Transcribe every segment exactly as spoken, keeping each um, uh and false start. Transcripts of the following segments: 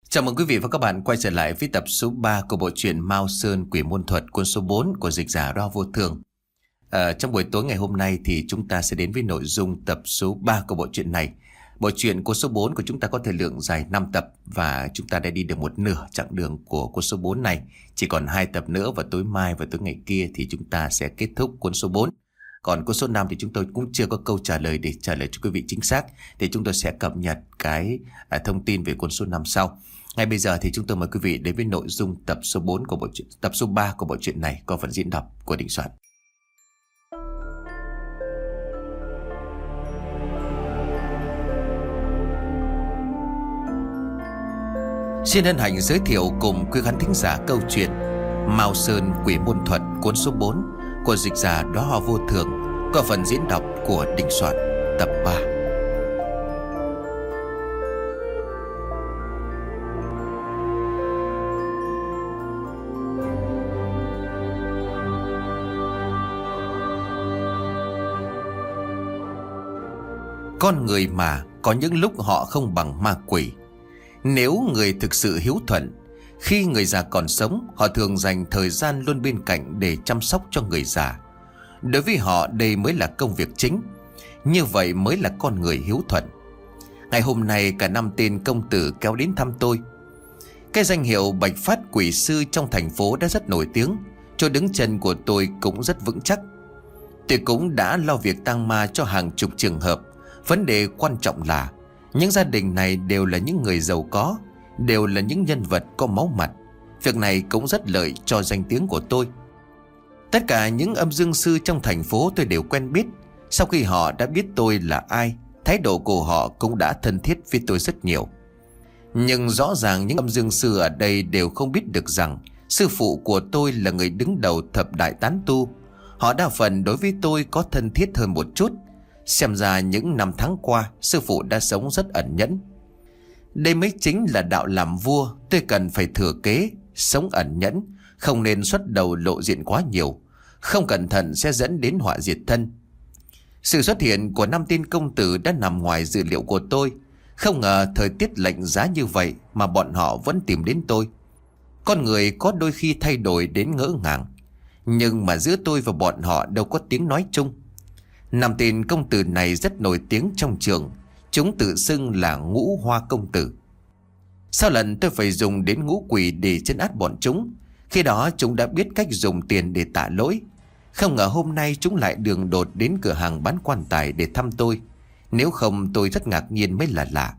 Chào mừng quý vị và các bạn quay trở lại với tập số ba của bộ truyện Mao Sơn Quỷ Môn Thuật, cuốn số bốn của dịch giả Ro Vô Thường. À, trong buổi tối ngày hôm nay thì chúng ta sẽ đến với nội dung tập số ba của bộ truyện này. Bộ truyện cuốn số bốn của chúng ta có thời lượng dài năm tập và chúng ta đã đi được một nửa chặng đường của cuốn số bốn này. Chỉ còn hai tập nữa và tối mai và tối ngày kia thì chúng ta sẽ kết thúc cuốn số bốn. Còn cuốn số năm thì chúng tôi cũng chưa có câu trả lời để trả lời cho quý vị chính xác. Thì chúng tôi sẽ cập nhật cái à, thông tin về cuốn số năm sau. Ngay bây giờ thì chúng tôi mời quý vị đến với nội dung tập số bốn của bộ truyện, tập số ba của bộ truyện này có phần diễn đọc của Đình Soạn. Xin hân hạnh giới thiệu cùng quý khán thính giả câu chuyện Mao Sơn Quỷ Môn Thuật, cuốn số bốn của dịch giả Đó Ho Vô Thường có phần diễn đọc của Đình Soạn, tập ba. Con người mà có những lúc họ không bằng ma quỷ. Nếu người thực sự hiếu thuận, khi người già còn sống, họ thường dành thời gian luôn bên cạnh để chăm sóc cho người già. Đối với họ đây mới là công việc chính. Như vậy mới là con người hiếu thuận. Ngày hôm nay cả năm tên công tử kéo đến thăm tôi. Cái danh hiệu Bạch Phát Quỷ Sư trong thành phố đã rất nổi tiếng. Chỗ đứng chân của tôi cũng rất vững chắc. Tôi cũng đã lo việc tang ma cho hàng chục trường hợp. Vấn đề quan trọng là những gia đình này đều là những người giàu có, đều là những nhân vật có máu mặt. Việc này cũng rất lợi cho danh tiếng của tôi. Tất cả những âm dương sư trong thành phố tôi đều quen biết. Sau khi họ đã biết tôi là ai, thái độ của họ cũng đã thân thiết với tôi rất nhiều. Nhưng rõ ràng những âm dương sư ở đây đều không biết được rằng sư phụ của tôi là người đứng đầu thập đại tán tu. Họ đa phần đối với tôi có thân thiết hơn một chút. Xem ra những năm tháng qua sư phụ đã sống rất ẩn nhẫn. Đây mới chính là đạo làm vua. Tôi cần phải thừa kế, sống ẩn nhẫn, không nên xuất đầu lộ diện quá nhiều. Không cẩn thận sẽ dẫn đến họa diệt thân. Sự xuất hiện của năm tên công tử đã nằm ngoài dự liệu của tôi. Không ngờ thời tiết lạnh giá như vậy mà bọn họ vẫn tìm đến tôi. Con người có đôi khi thay đổi đến ngỡ ngàng, nhưng mà giữa tôi và bọn họ đâu có tiếng nói chung. Năm tên công tử này rất nổi tiếng trong trường. Chúng tự xưng là Ngũ Hoa Công Tử. Sau lần tôi phải dùng đến ngũ quỷ để trấn áp bọn chúng, khi đó chúng đã biết cách dùng tiền để tạ lỗi. Không ngờ hôm nay chúng lại đường đột đến cửa hàng bán quan tài để thăm tôi. Nếu không tôi rất ngạc nhiên mới là lạ.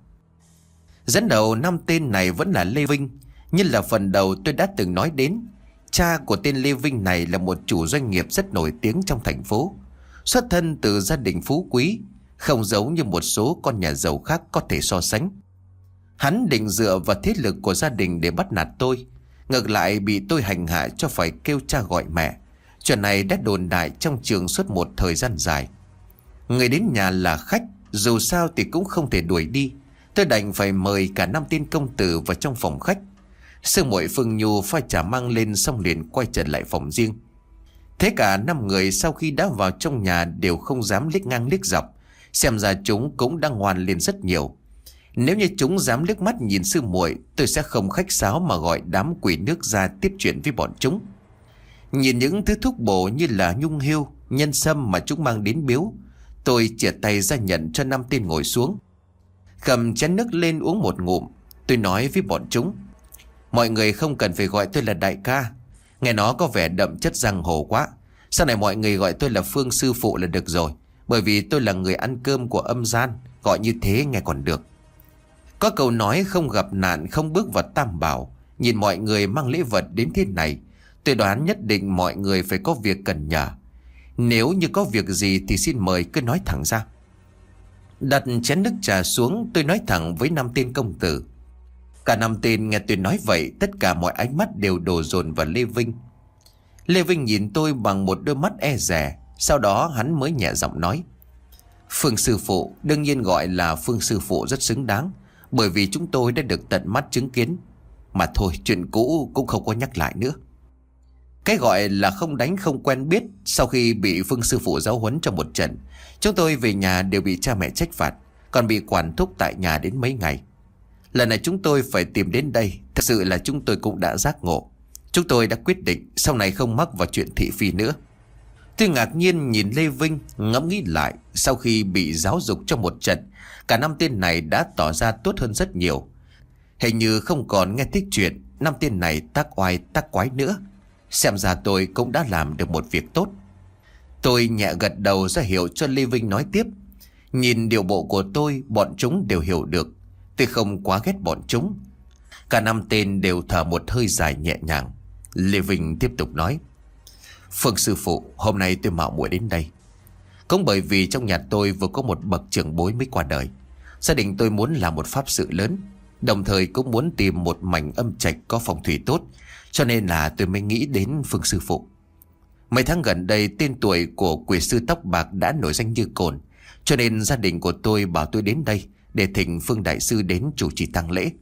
Dẫn đầu năm tên này vẫn là Lê Vinh. Như là phần đầu tôi đã từng nói đến, cha của tên Lê Vinh này là một chủ doanh nghiệp rất nổi tiếng trong thành phố. Xuất thân từ gia đình phú quý, không giống như một số con nhà giàu khác có thể so sánh. Hắn định dựa vào thế lực của gia đình để bắt nạt tôi. Ngược lại bị tôi hành hạ cho phải kêu cha gọi mẹ. Chuyện này đã đồn đại trong trường suốt một thời gian dài. Người đến nhà là khách, dù sao thì cũng không thể đuổi đi. Tôi đành phải mời cả năm tên công tử vào trong phòng khách. Sư muội Phương Nhu pha trà mang lên xong liền quay trở lại phòng riêng. Thế cả năm người sau khi đã vào trong nhà đều không dám liếc ngang liếc dọc. Xem ra chúng cũng đang ngoan lên rất nhiều. Nếu như chúng dám liếc mắt nhìn sư muội, tôi sẽ không khách sáo mà gọi đám quỷ nước ra tiếp chuyện với bọn chúng. Nhìn những thứ thuốc bổ như là nhung hươu, nhân sâm mà chúng mang đến biếu, tôi chìa tay ra nhận cho năm tên ngồi xuống. Cầm chén nước lên uống một ngụm. Tôi nói với bọn chúng: mọi người không cần phải gọi tôi là đại ca, nghe nó có vẻ đậm chất giang hồ quá. Sau này mọi người gọi tôi là Phương sư phụ là được rồi. Bởi vì tôi là người ăn cơm của âm gian, gọi như thế nghe còn được. Có câu nói không gặp nạn không bước vào tam bảo. Nhìn mọi người mang lễ vật đến thế này, tôi đoán nhất định mọi người phải có việc cần nhờ. Nếu như có việc gì thì xin mời cứ nói thẳng ra. Đặt chén nước trà xuống, tôi nói thẳng với năm tên công tử. Cả năm tên nghe tôi nói vậy, tất cả mọi ánh mắt đều đổ dồn vào Lê Vinh. Lê Vinh nhìn tôi bằng một đôi mắt e dè. Sau đó hắn mới nhẹ giọng nói: Phương sư phụ, đương nhiên gọi là Phương sư phụ rất xứng đáng, bởi vì chúng tôi đã được tận mắt chứng kiến. Mà thôi, chuyện cũ cũng không có nhắc lại nữa. Cái gọi là không đánh không quen biết. Sau khi bị Phương sư phụ giáo huấn trong một trận, chúng tôi về nhà đều bị cha mẹ trách phạt, còn bị quản thúc tại nhà đến mấy ngày. Lần này chúng tôi phải tìm đến đây. Thật sự là chúng tôi cũng đã giác ngộ. Chúng tôi đã quyết định sau này không mắc vào chuyện thị phi nữa. Tôi ngạc nhiên nhìn Lê Vinh, ngẫm nghĩ lại. Sau khi bị giáo dục trong một trận, cả năm tên này đã tỏ ra tốt hơn rất nhiều. Hình như không còn nghe thích chuyện năm tên này tác oai tác quái nữa. Xem ra tôi cũng đã làm được một việc tốt. Tôi nhẹ gật đầu ra hiệu cho Lê Vinh nói tiếp. Nhìn điều bộ của tôi, bọn chúng đều hiểu được. Tôi không quá ghét bọn chúng. Cả năm tên đều thở một hơi dài nhẹ nhàng. Lê Vinh tiếp tục nói. Phương sư phụ, hôm nay tôi mạo muội đến đây cũng bởi vì trong nhà tôi vừa có một bậc trưởng bối mới qua đời. Gia đình tôi muốn làm một pháp sự lớn, đồng thời cũng muốn tìm một mảnh âm trạch có phong thủy tốt, cho nên là tôi mới nghĩ đến Phương sư phụ. Mấy tháng gần đây tên tuổi của quỷ sư tóc bạc đã nổi danh như cồn, cho nên gia đình của tôi bảo tôi đến đây để thỉnh Phương đại sư đến chủ trì tang lễ.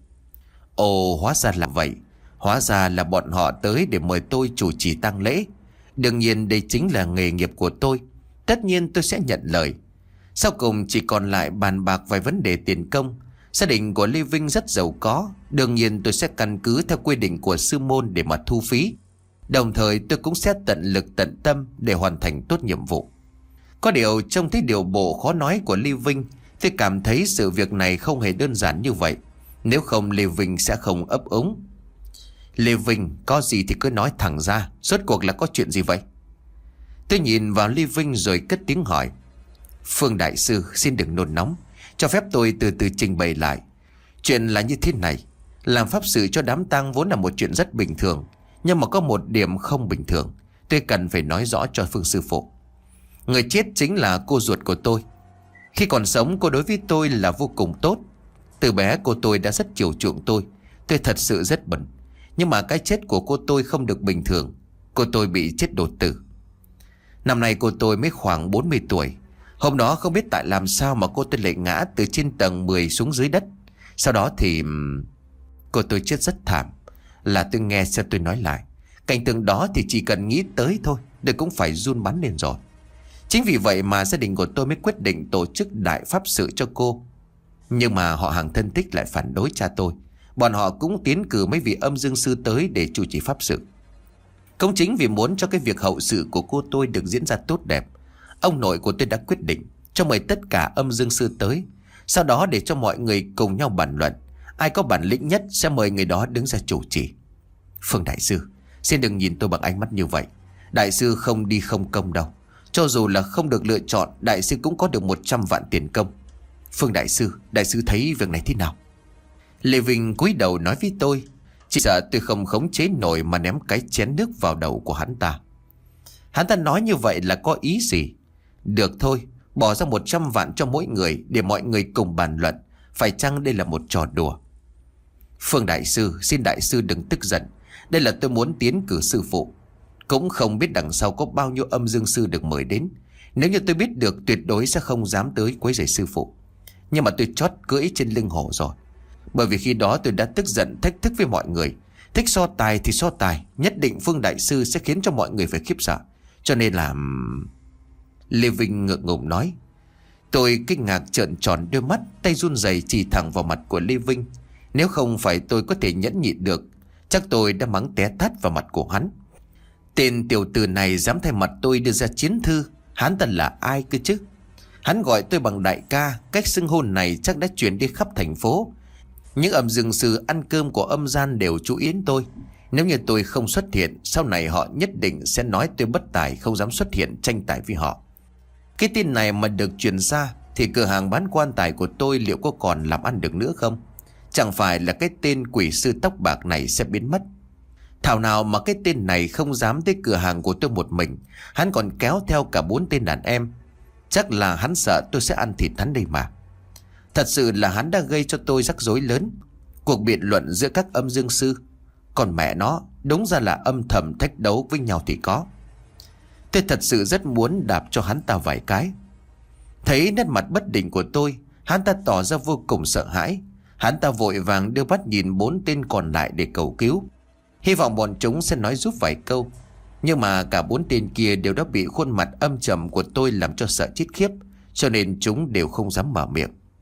Ồ, hóa ra là vậy. Hóa ra là bọn họ tới để mời tôi chủ trì tang lễ. Đương nhiên đây chính là nghề nghiệp của tôi. Tất nhiên tôi sẽ nhận lời. Sau cùng chỉ còn lại bàn bạc vài vấn đề tiền công. Gia đình của Lê Vinh rất giàu có, đương nhiên tôi sẽ căn cứ theo quy định của sư môn để mà thu phí. Đồng thời tôi cũng sẽ tận lực tận tâm để hoàn thành tốt nhiệm vụ. Có điều trong thấy điều bộ khó nói của Lê Vinh, tôi cảm thấy sự việc này không hề đơn giản như vậy. Nếu không Lê Vinh sẽ không ấp úng. Lê Vinh, có gì thì cứ nói thẳng ra. Rốt cuộc là có chuyện gì vậy? Tôi nhìn vào Lê Vinh rồi cất tiếng hỏi. Phương đại sư, xin đừng nôn nóng, cho phép tôi từ từ trình bày lại. Chuyện là như thế này. Làm pháp sự cho đám tang vốn là một chuyện rất bình thường, nhưng mà có một điểm không bình thường. Tôi cần phải nói rõ cho Phương sư phụ. Người chết chính là cô ruột của tôi. Khi còn sống cô đối với tôi là vô cùng tốt. Từ bé cô tôi đã rất chiều chuộng tôi. Tôi thật sự rất bận. Nhưng mà cái chết của cô tôi không được bình thường. Cô tôi bị chết đột tử. Năm nay cô tôi mới khoảng bốn mươi tuổi. Hôm đó không biết tại làm sao mà cô tôi lại ngã từ trên tầng mười xuống dưới đất. Sau đó thì cô tôi chết rất thảm. Là tôi nghe xem tôi nói lại. Cảnh tượng đó thì chỉ cần nghĩ tới thôi tôi cũng phải run bắn lên rồi. Chính vì vậy mà gia đình của tôi mới quyết định tổ chức đại pháp sự cho cô. Nhưng mà họ hàng thân thích lại phản đối cha tôi. Bọn họ cũng tiến cử mấy vị âm dương sư tới để chủ trì pháp sự. Cũng chính vì muốn cho cái việc hậu sự của cô tôi được diễn ra tốt đẹp, ông nội của tôi đã quyết định cho mời tất cả âm dương sư tới. Sau đó để cho mọi người cùng nhau bàn luận, ai có bản lĩnh nhất sẽ mời người đó đứng ra chủ trì. Phương đại sư, xin đừng nhìn tôi bằng ánh mắt như vậy. Đại sư không đi không công đâu. Cho dù là không được lựa chọn, đại sư cũng có được một trăm vạn tiền công. Phương đại sư, đại sư thấy việc này thế nào? Lê Vinh cúi đầu nói với tôi. Chỉ sợ tôi không khống chế nổi mà ném cái chén nước vào đầu của hắn ta. Hắn ta nói như vậy là có ý gì? Được thôi, bỏ ra một trăm vạn cho mỗi người để mọi người cùng bàn luận. Phải chăng đây là một trò đùa? Phương đại sư, xin đại sư đừng tức giận. Đây là tôi muốn tiến cử sư phụ. Cũng không biết đằng sau có bao nhiêu âm dương sư được mời đến. Nếu như tôi biết được, tuyệt đối sẽ không dám tới quấy rầy sư phụ. Nhưng mà tôi chót cưỡi trên lưng hổ rồi. Bởi vì khi đó tôi đã tức giận thách thức với mọi người. Thích so tài thì so tài. Nhất định Phương đại sư sẽ khiến cho mọi người phải khiếp sợ. Cho nên là... Lê Vinh ngượng ngùng nói. Tôi kinh ngạc trợn tròn đôi mắt, tay run rẩy chỉ thẳng vào mặt của Lê Vinh. Nếu không phải tôi có thể nhẫn nhịn được, chắc tôi đã mắng té tát vào mặt của hắn. Tên tiểu tử này dám thay mặt tôi đưa ra chiến thư. Hắn ta là ai cơ chứ? Hắn gọi tôi bằng đại ca. Cách xưng hôn này chắc đã truyền đi khắp thành phố. Những âm dương sư ăn cơm của âm gian đều chú ý đến tôi. Nếu như tôi không xuất hiện, sau này họ nhất định sẽ nói tôi bất tài, không dám xuất hiện tranh tài với họ. Cái tin này mà được truyền ra thì cửa hàng bán quan tài của tôi liệu có còn làm ăn được nữa không? Chẳng phải là cái tên quỷ sư tóc bạc này sẽ biến mất. Thảo nào mà cái tên này không dám tới cửa hàng của tôi một mình. Hắn còn kéo theo cả bốn tên đàn em. Chắc là hắn sợ tôi sẽ ăn thịt hắn đây mà. Thật sự là hắn đã gây cho tôi rắc rối lớn. Cuộc biện luận giữa các âm dương sư, còn mẹ nó, đúng ra là âm thầm thách đấu với nhau thì có. Tôi thật sự rất muốn đạp cho hắn ta vài cái. Thấy nét mặt bất định của tôi, hắn ta tỏ ra vô cùng sợ hãi. Hắn ta vội vàng đưa mắt nhìn bốn tên còn lại để cầu cứu, hy vọng bọn chúng sẽ nói giúp vài câu. Nhưng mà cả bốn tên kia đều đã bị khuôn mặt âm trầm của tôi làm cho sợ chết khiếp, cho nên chúng đều không dám mở miệng.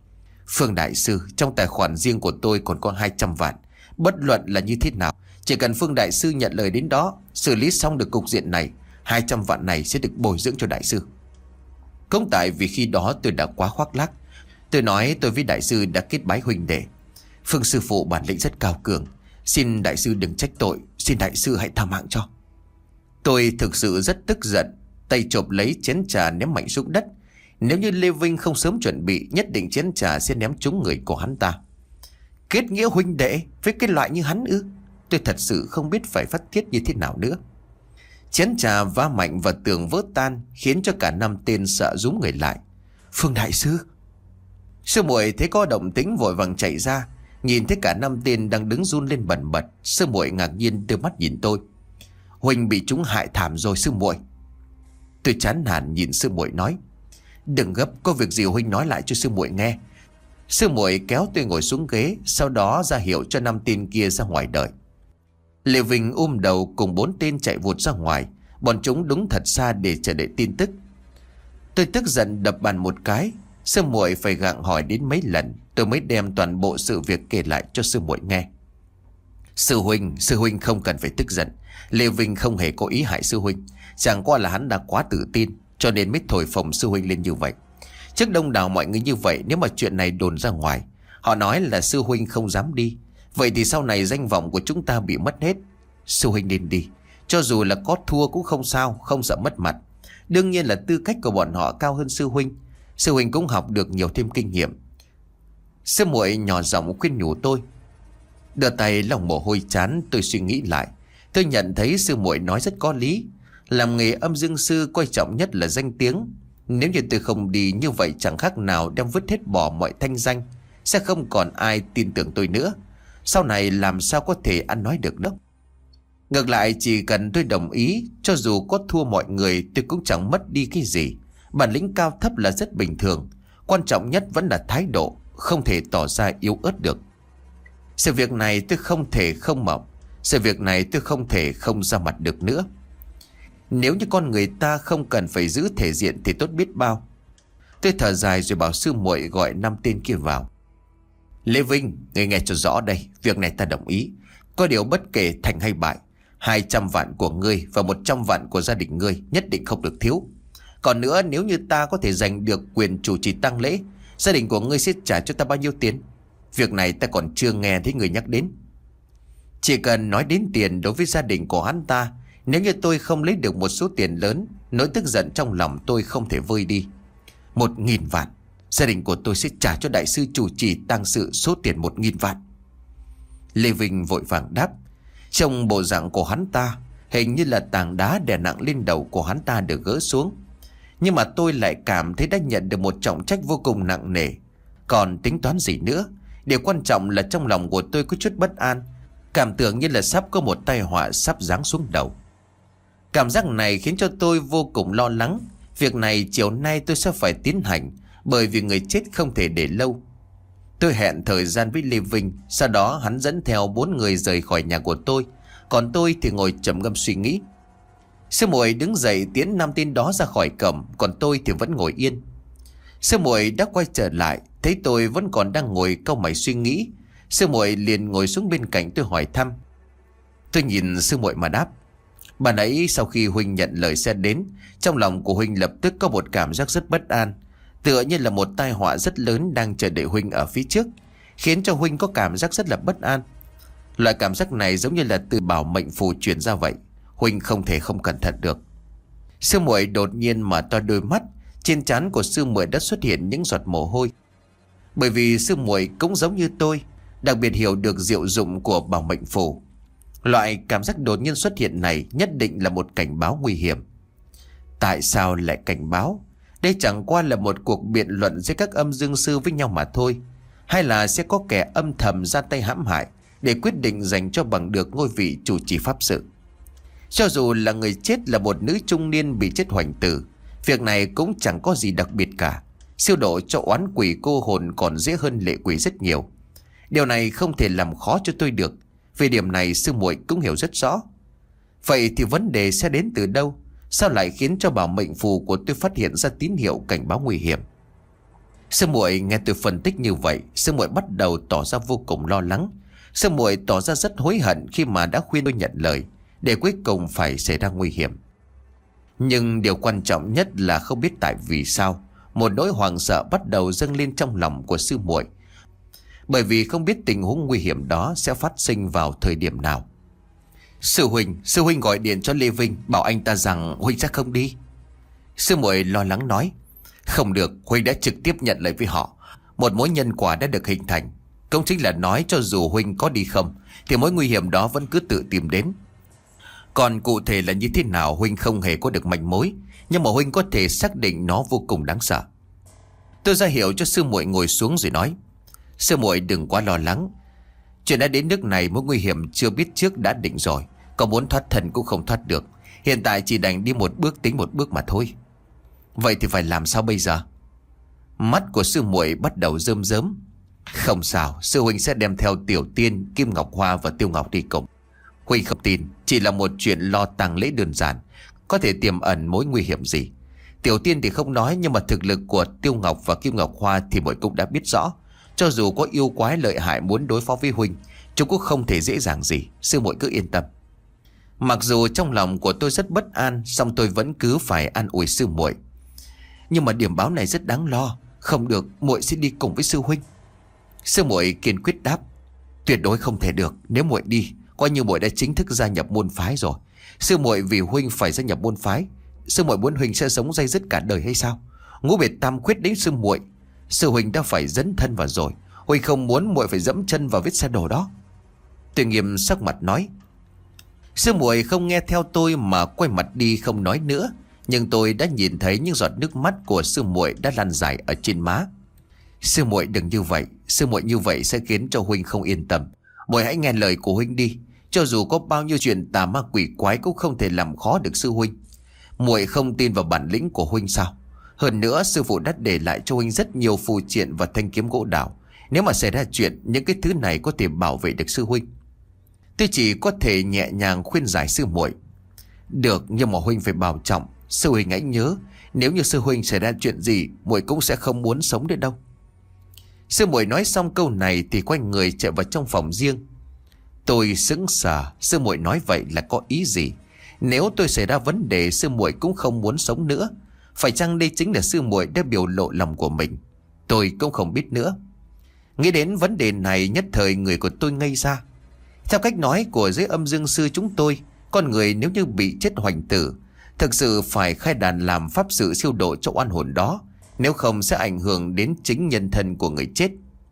Phương đại sư, trong tài khoản riêng của tôi còn có hai trăm vạn. Bất luận là như thế nào, chỉ cần Phương đại sư nhận lời đến đó, xử lý xong được cục diện này, hai trăm vạn này sẽ được bồi dưỡng cho đại sư. Cũng tại vì khi đó tôi đã quá khoác lác. Tôi nói tôi với đại sư đã kết bái huynh đệ. Phương sư phụ bản lĩnh rất cao cường, xin đại sư đừng trách tội, xin đại sư hãy tha mạng cho. Tôi thực sự rất tức giận, tay chộp lấy chén trà ném mạnh xuống đất. Nếu như Lê Vinh không sớm chuẩn bị, nhất định chén trà sẽ ném trúng người của hắn ta. Kết nghĩa huynh đệ với cái loại như hắn ư? Tôi thật sự không biết phải phát tiết như thế nào nữa. Chén trà va mạnh vào tường vỡ tan, khiến cho cả năm tên sợ rúm người lại. Phương đại sư. Sư muội thấy có động tĩnh vội vàng chạy ra, nhìn thấy cả năm tên đang đứng run lên bần bật. Sư muội ngạc nhiên đưa mắt nhìn tôi. Huynh bị chúng hại thảm rồi sư muội. Tôi chán nản nhìn sư muội nói. Đừng gấp, có việc gì huynh nói lại cho sư muội nghe. Sư muội kéo tôi ngồi xuống ghế, sau đó ra hiệu cho năm tên kia ra ngoài đợi. Lê Vinh ôm đầu cùng bốn tên chạy vụt ra ngoài. Bọn chúng đứng thật xa để chờ đợi tin tức. Tôi tức giận đập bàn một cái. Sư muội phải gặng hỏi đến mấy lần, tôi mới đem toàn bộ sự việc kể lại cho sư muội nghe. Sư huynh, sư huynh không cần phải tức giận. Lê Vinh không hề có ý hại sư huynh, chẳng qua là hắn đã quá tự tin, cho nên mới thổi phồng sư huynh lên như vậy. Trước đông đảo mọi người như vậy, nếu mà chuyện này đồn ra ngoài, họ nói là sư huynh không dám đi, vậy thì sau này danh vọng của chúng ta bị mất hết. Sư huynh nên đi, cho dù là có thua cũng không sao, không sợ mất mặt. Đương nhiên là tư cách của bọn họ cao hơn sư huynh, sư huynh cũng học được nhiều thêm kinh nghiệm. Sư muội nhỏ giọng khuyên nhủ tôi. Đưa tay lòng mồ hôi chán, tôi suy nghĩ lại. Tôi nhận thấy sư muội nói rất có lý. Làm nghề âm dương sư quan trọng nhất là danh tiếng. Nếu như tôi không đi, như vậy chẳng khác nào đem vứt hết bỏ mọi thanh danh. Sẽ không còn ai tin tưởng tôi nữa. Sau này làm sao có thể ăn nói được đâu. Ngược lại, chỉ cần tôi đồng ý, cho dù có thua mọi người, tôi cũng chẳng mất đi cái gì. Bản lĩnh cao thấp là rất bình thường, quan trọng nhất vẫn là thái độ, không thể tỏ ra yếu ớt được. Sự việc này tôi không thể không mộng, sự việc này tôi không thể không ra mặt được nữa. Nếu như con người ta không cần phải giữ thể diện thì tốt biết bao. Tôi thở dài rồi bảo sư muội gọi năm tên kia vào. Lê Vinh, ngươi nghe cho rõ đây, việc này ta đồng ý. Có điều bất kể thành hay bại, hai trăm vạn của ngươi và một trăm vạn của gia đình ngươi nhất định không được thiếu. Còn nữa, nếu như ta có thể giành được quyền chủ trì tang lễ, gia đình của ngươi sẽ trả cho ta bao nhiêu tiền? Việc này ta còn chưa nghe thấy người nhắc đến. Chỉ cần nói đến tiền đối với gia đình của hắn ta, nếu như tôi không lấy được một số tiền lớn, nỗi tức giận trong lòng tôi không thể vơi đi. Một nghìn vạn, gia đình của tôi sẽ trả cho đại sư chủ trì tang sự số tiền một nghìn vạn. Lê Vinh vội vàng đáp. Trong bộ dạng của hắn ta, hình như là tảng đá đè nặng lên đầu của hắn ta được gỡ xuống. Nhưng mà tôi lại cảm thấy đã nhận được một trọng trách vô cùng nặng nề. Còn tính toán gì nữa? Điều quan trọng là trong lòng của tôi có chút bất an, cảm tưởng như là sắp có một tai họa sắp giáng xuống đầu. Cảm giác này khiến cho tôi vô cùng lo lắng. Việc này chiều nay tôi sẽ phải tiến hành, bởi vì người chết không thể để lâu. Tôi hẹn thời gian với Lê Vinh, sau đó hắn dẫn theo bốn người rời khỏi nhà của tôi, còn tôi thì ngồi trầm ngâm suy nghĩ. Sư muội đứng dậy tiến năm tên đó ra khỏi cổng, còn tôi thì vẫn ngồi yên. Sư muội đã quay trở lại, thấy tôi vẫn còn đang ngồi cau mày suy nghĩ, sư muội liền ngồi xuống bên cạnh tôi hỏi thăm. Tôi nhìn sư muội mà đáp. Bà nãy sau khi huynh nhận lời sẽ đến, trong lòng của huynh lập tức có một cảm giác rất bất an, tựa như là một tai họa rất lớn đang chờ đợi huynh ở phía trước, khiến cho huynh có cảm giác rất là bất an. Loại cảm giác này giống như là từ bảo mệnh phù truyền ra vậy, huynh không thể không cẩn thận được. Sư muội đột nhiên mở to đôi mắt, trên trán của sư muội đã xuất hiện những giọt mồ hôi. Bởi vì sư muội cũng giống như tôi, đặc biệt hiểu được diệu dụng của bảo mệnh phù. Loại cảm giác đột nhiên xuất hiện này nhất định là một cảnh báo nguy hiểm. Tại sao lại cảnh báo? Đây chẳng qua là một cuộc biện luận giữa các âm dương sư với nhau mà thôi. Hay là sẽ có kẻ âm thầm ra tay hãm hại để quyết định dành cho bằng được ngôi vị chủ trì pháp sự. Cho dù là người chết là một nữ trung niên bị chết hoành tử, việc này cũng chẳng có gì đặc biệt cả. Siêu độ cho oán quỷ cô hồn còn dễ hơn lệ quỷ rất nhiều. Điều này không thể làm khó cho tôi được. Về điểm này sư muội cũng hiểu rất rõ. Vậy thì vấn đề sẽ đến từ đâu? Sao lại khiến cho bảo mệnh phù của tôi phát hiện ra tín hiệu cảnh báo nguy hiểm? Sư muội nghe tôi phân tích như vậy, sư muội bắt đầu tỏ ra vô cùng lo lắng. Sư muội tỏ ra rất hối hận khi mà đã khuyên tôi nhận lời, để cuối cùng phải xảy ra nguy hiểm. Nhưng điều quan trọng nhất là không biết tại vì sao một nỗi hoảng sợ bắt đầu dâng lên trong lòng của sư muội, bởi vì không biết tình huống nguy hiểm đó sẽ phát sinh vào thời điểm nào. Sư huynh, sư huynh gọi điện cho Lê Vinh, bảo anh ta rằng huynh sẽ không đi. Sư muội lo lắng nói, không được, huynh đã trực tiếp nhận lời với họ. Một mối nhân quả đã được hình thành, cũng chính là nói cho dù huynh có đi không thì mối nguy hiểm đó vẫn cứ tự tìm đến. Còn cụ thể là như thế nào huynh không hề có được manh mối, nhưng mà huynh có thể xác định nó vô cùng đáng sợ. Tôi ra hiệu cho sư muội ngồi xuống rồi nói, sư muội đừng quá lo lắng. Chuyện đã đến nước này, mối nguy hiểm chưa biết trước đã định rồi, có muốn thoát thân cũng không thoát được. Hiện tại chỉ đành đi một bước tính một bước mà thôi. Vậy thì phải làm sao bây giờ? Mắt của sư muội bắt đầu rơm rớm. Không sao, sư huynh sẽ đem theo Tiểu Tiên, Kim Ngọc Hoa và Tiêu Ngọc đi cùng. Huynh không tin, chỉ là một chuyện lo tang lễ đơn giản, có thể tiềm ẩn mối nguy hiểm gì. Tiểu Tiên thì không nói, nhưng mà thực lực của Tiêu Ngọc và Kim Ngọc Hoa thì muội cũng đã biết rõ. Cho dù có yêu quái lợi hại muốn đối phó với huynh, chúng cũng không thể dễ dàng gì. Sư muội cứ yên tâm. Mặc dù trong lòng của tôi rất bất an, song tôi vẫn cứ phải an ủi sư muội. Nhưng mà điểm báo này rất đáng lo. Không được, muội sẽ đi cùng với sư huynh. Sư muội kiên quyết đáp, tuyệt đối không thể được. Nếu muội đi, coi như muội đã chính thức gia nhập môn phái rồi. Sư muội vì huynh phải gia nhập môn phái. Sư muội muốn huynh sẽ sống day dứt cả đời hay sao? Ngũ biệt tam khuyết đến sư muội, sư huynh đã phải dấn thân vào rồi. Huynh không muốn muội phải dẫm chân vào vết xe đổ đó. Tôi nghiêm sắc mặt nói. Sư muội không nghe theo tôi mà quay mặt đi không nói nữa. Nhưng tôi đã nhìn thấy những giọt nước mắt của sư muội đã lan dài ở trên má. Sư muội đừng như vậy, sư muội như vậy sẽ khiến cho huynh không yên tâm. Muội hãy nghe lời của huynh đi. Cho dù có bao nhiêu chuyện tà ma quỷ quái cũng không thể làm khó được sư huynh. Muội không tin vào bản lĩnh của huynh sao? Hơn nữa sư phụ đã để lại cho huynh rất nhiều phù triện và thanh kiếm gỗ đào. Nếu mà xảy ra chuyện, những cái thứ này có thể bảo vệ được sư huynh. Tôi chỉ có thể nhẹ nhàng khuyên giải sư muội. Được, nhưng mà huynh phải bảo trọng. Sư huynh hãy nhớ, nếu như sư huynh xảy ra chuyện gì, muội cũng sẽ không muốn sống đến đâu. Sư muội nói xong câu này thì quay người chạy vào trong phòng riêng. Tôi sững sờ, sư muội nói vậy là có ý gì? Nếu tôi xảy ra vấn đề, sư muội cũng không muốn sống nữa. Phải chăng đây chính là sư muội đã biểu lộ lòng của mình? Tôi cũng không biết nữa. Nghĩ đến vấn đề này, nhất thời người của tôi ngây ra. Theo cách nói của giới âm dương sư chúng tôi, con người nếu như bị chết hoành tử, thực sự phải khai đàn làm pháp sự siêu độ cho oan hồn đó, nếu không sẽ ảnh hưởng đến chính nhân thân của người chết.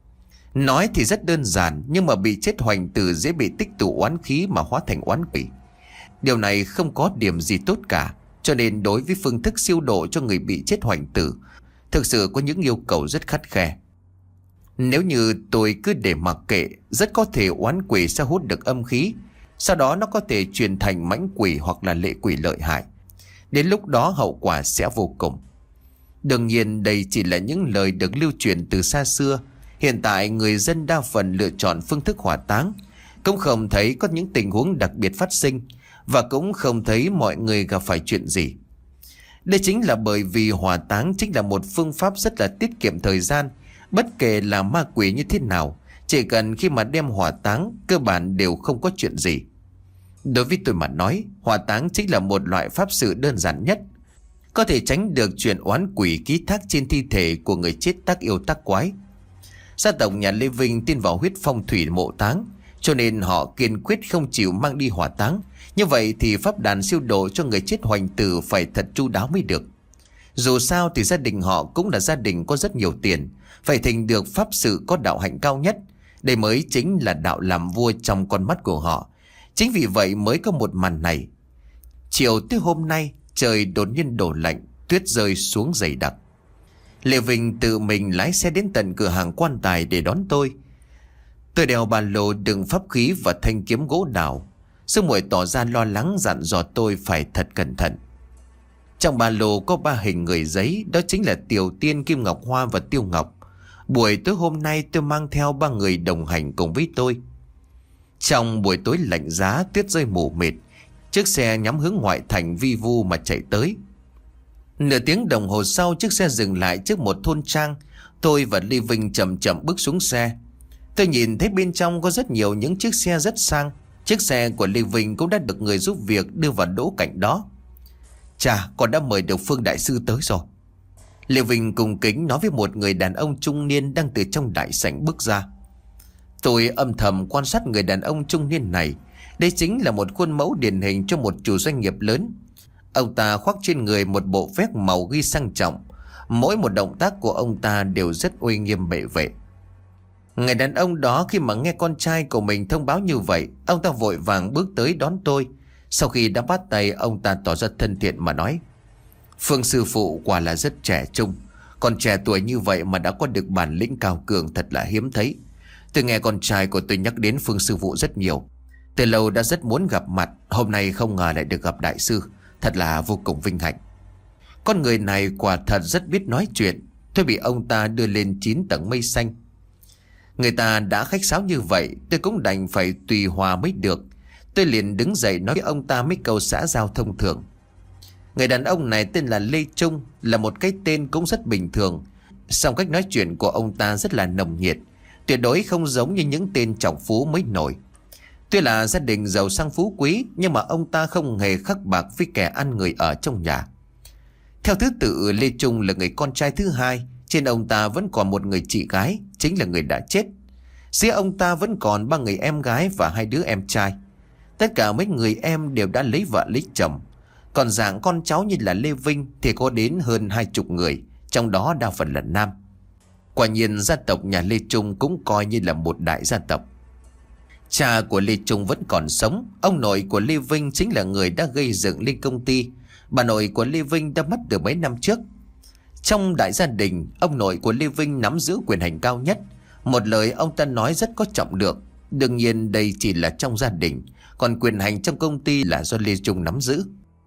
Nói thì rất đơn giản, nhưng mà bị chết hoành tử dễ bị tích tụ oán khí mà hóa thành oán quỷ. Điều này không có điểm gì tốt cả. Cho nên đối với phương thức siêu độ cho người bị chết hoành tử, thực sự có những yêu cầu rất khắt khe. Nếu như tôi cứ để mặc kệ, rất có thể oán quỷ sẽ hút được âm khí, sau đó nó có thể chuyển thành mãnh quỷ hoặc là lệ quỷ lợi hại. Đến lúc đó hậu quả sẽ vô cùng. Đương nhiên đây chỉ là những lời được lưu truyền từ xa xưa. Hiện tại người dân đa phần lựa chọn phương thức hỏa táng, cũng không thấy có những tình huống đặc biệt phát sinh, và cũng không thấy mọi người gặp phải chuyện gì. Đây chính là bởi vì hỏa táng chính là một phương pháp rất là tiết kiệm thời gian. Bất kể là ma quỷ như thế nào, chỉ cần khi mà đem hỏa táng, cơ bản đều không có chuyện gì. Đối với tôi mà nói, hỏa táng chính là một loại pháp sự đơn giản nhất, có thể tránh được chuyện oán quỷ ký thác trên thi thể của người chết tác yêu tác quái. Gia tộc nhà Lê Vinh tin vào huyết phong thủy mộ táng, cho nên họ kiên quyết không chịu mang đi hỏa táng. Như vậy thì pháp đàn siêu độ cho người chết hoành tử phải thật chu đáo mới được. Dù sao thì gia đình họ cũng là gia đình có rất nhiều tiền, phải thành được pháp sự có đạo hạnh cao nhất. Đây mới chính là đạo làm vua trong con mắt của họ. Chính vì vậy mới có một màn này. Chiều tới hôm nay, trời đột nhiên đổ lạnh, tuyết rơi xuống dày đặc. Lê Vinh tự mình lái xe đến tận cửa hàng quan tài để đón tôi. Tôi đeo ba lô đựng pháp khí và thanh kiếm gỗ đào. Sư muội tỏ ra lo lắng dặn dò tôi phải thật cẩn thận. Trong ba lô có ba hình người giấy, đó chính là Tiểu Tiên, Kim Ngọc Hoa và Tiêu Ngọc. Buổi tối hôm nay tôi mang theo ba người đồng hành cùng với tôi. Trong buổi tối lạnh giá, tuyết rơi mù mịt, chiếc xe nhắm hướng ngoại thành vi vu mà chạy tới. Nửa tiếng đồng hồ sau, chiếc xe dừng lại trước một thôn trang. Tôi và Lê Vinh chậm chậm bước xuống xe. Tôi nhìn thấy bên trong có rất nhiều những chiếc xe rất sang. Chiếc xe của Lê Vinh cũng đã được người giúp việc đưa vào đỗ cạnh đó. Chà, con đã mời được Phương đại sư tới rồi. Lê Vinh cung kính nói với một người đàn ông trung niên đang từ trong đại sảnh bước ra. Tôi âm thầm quan sát người đàn ông trung niên này. Đây chính là một khuôn mẫu điển hình cho một chủ doanh nghiệp lớn. Ông ta khoác trên người một bộ vest màu ghi sang trọng. Mỗi một động tác của ông ta đều rất uy nghiêm bệ vệ. Người đàn ông đó khi mà nghe con trai của mình thông báo như vậy, ông ta vội vàng bước tới đón tôi. Sau khi đã bắt tay, ông ta tỏ ra thân thiện mà nói: Phương sư phụ quả là rất trẻ trung. Còn trẻ tuổi như vậy mà đã có được bản lĩnh cao cường thật là hiếm thấy. Tôi nghe con trai của tôi nhắc đến Phương sư phụ rất nhiều. Từ lâu đã rất muốn gặp mặt. Hôm nay không ngờ lại được gặp đại sư. Thật là vô cùng vinh hạnh. Con người này quả thật rất biết nói chuyện. Tôi bị ông ta đưa lên chín tầng mây xanh. Người ta đã khách sáo như vậy, tôi cũng đành phải tùy hòa mới được. Tôi liền đứng dậy nói với ông ta mấy câu xã giao thông thường. Người đàn ông này tên là Lê Trung, là một cái tên cũng rất bình thường. Song cách nói chuyện của ông ta rất là nồng nhiệt, tuyệt đối không giống như những tên trọng phú mới nổi. Tuy là gia đình giàu sang phú quý, nhưng mà ông ta không hề khắc bạc với kẻ ăn người ở trong nhà. Theo thứ tự, Lê Trung là người con trai thứ hai. Trên ông ta vẫn còn một người chị gái, chính là người đã chết. Dưới ông ta vẫn còn ba người em gái và hai đứa em trai. Tất cả mấy người em đều đã lấy vợ lấy chồng. Còn dạng con cháu như là Lê Vinh thì có đến hơn hai chục người, trong đó đa phần là nam. Quả nhiên gia tộc nhà Lê Trung cũng coi như là một đại gia tộc. Cha của Lê Trung vẫn còn sống. Ông nội của Lê Vinh chính là người đã gây dựng lên công ty. Bà nội của Lê Vinh đã mất từ mấy năm trước. Trong đại gia đình, ông nội của Lê Vinh nắm giữ quyền hành cao nhất. Một lời ông ta nói rất có trọng lượng. Đương nhiên đây chỉ là trong gia đình, còn quyền hành trong công ty là do Lê Trung nắm giữ.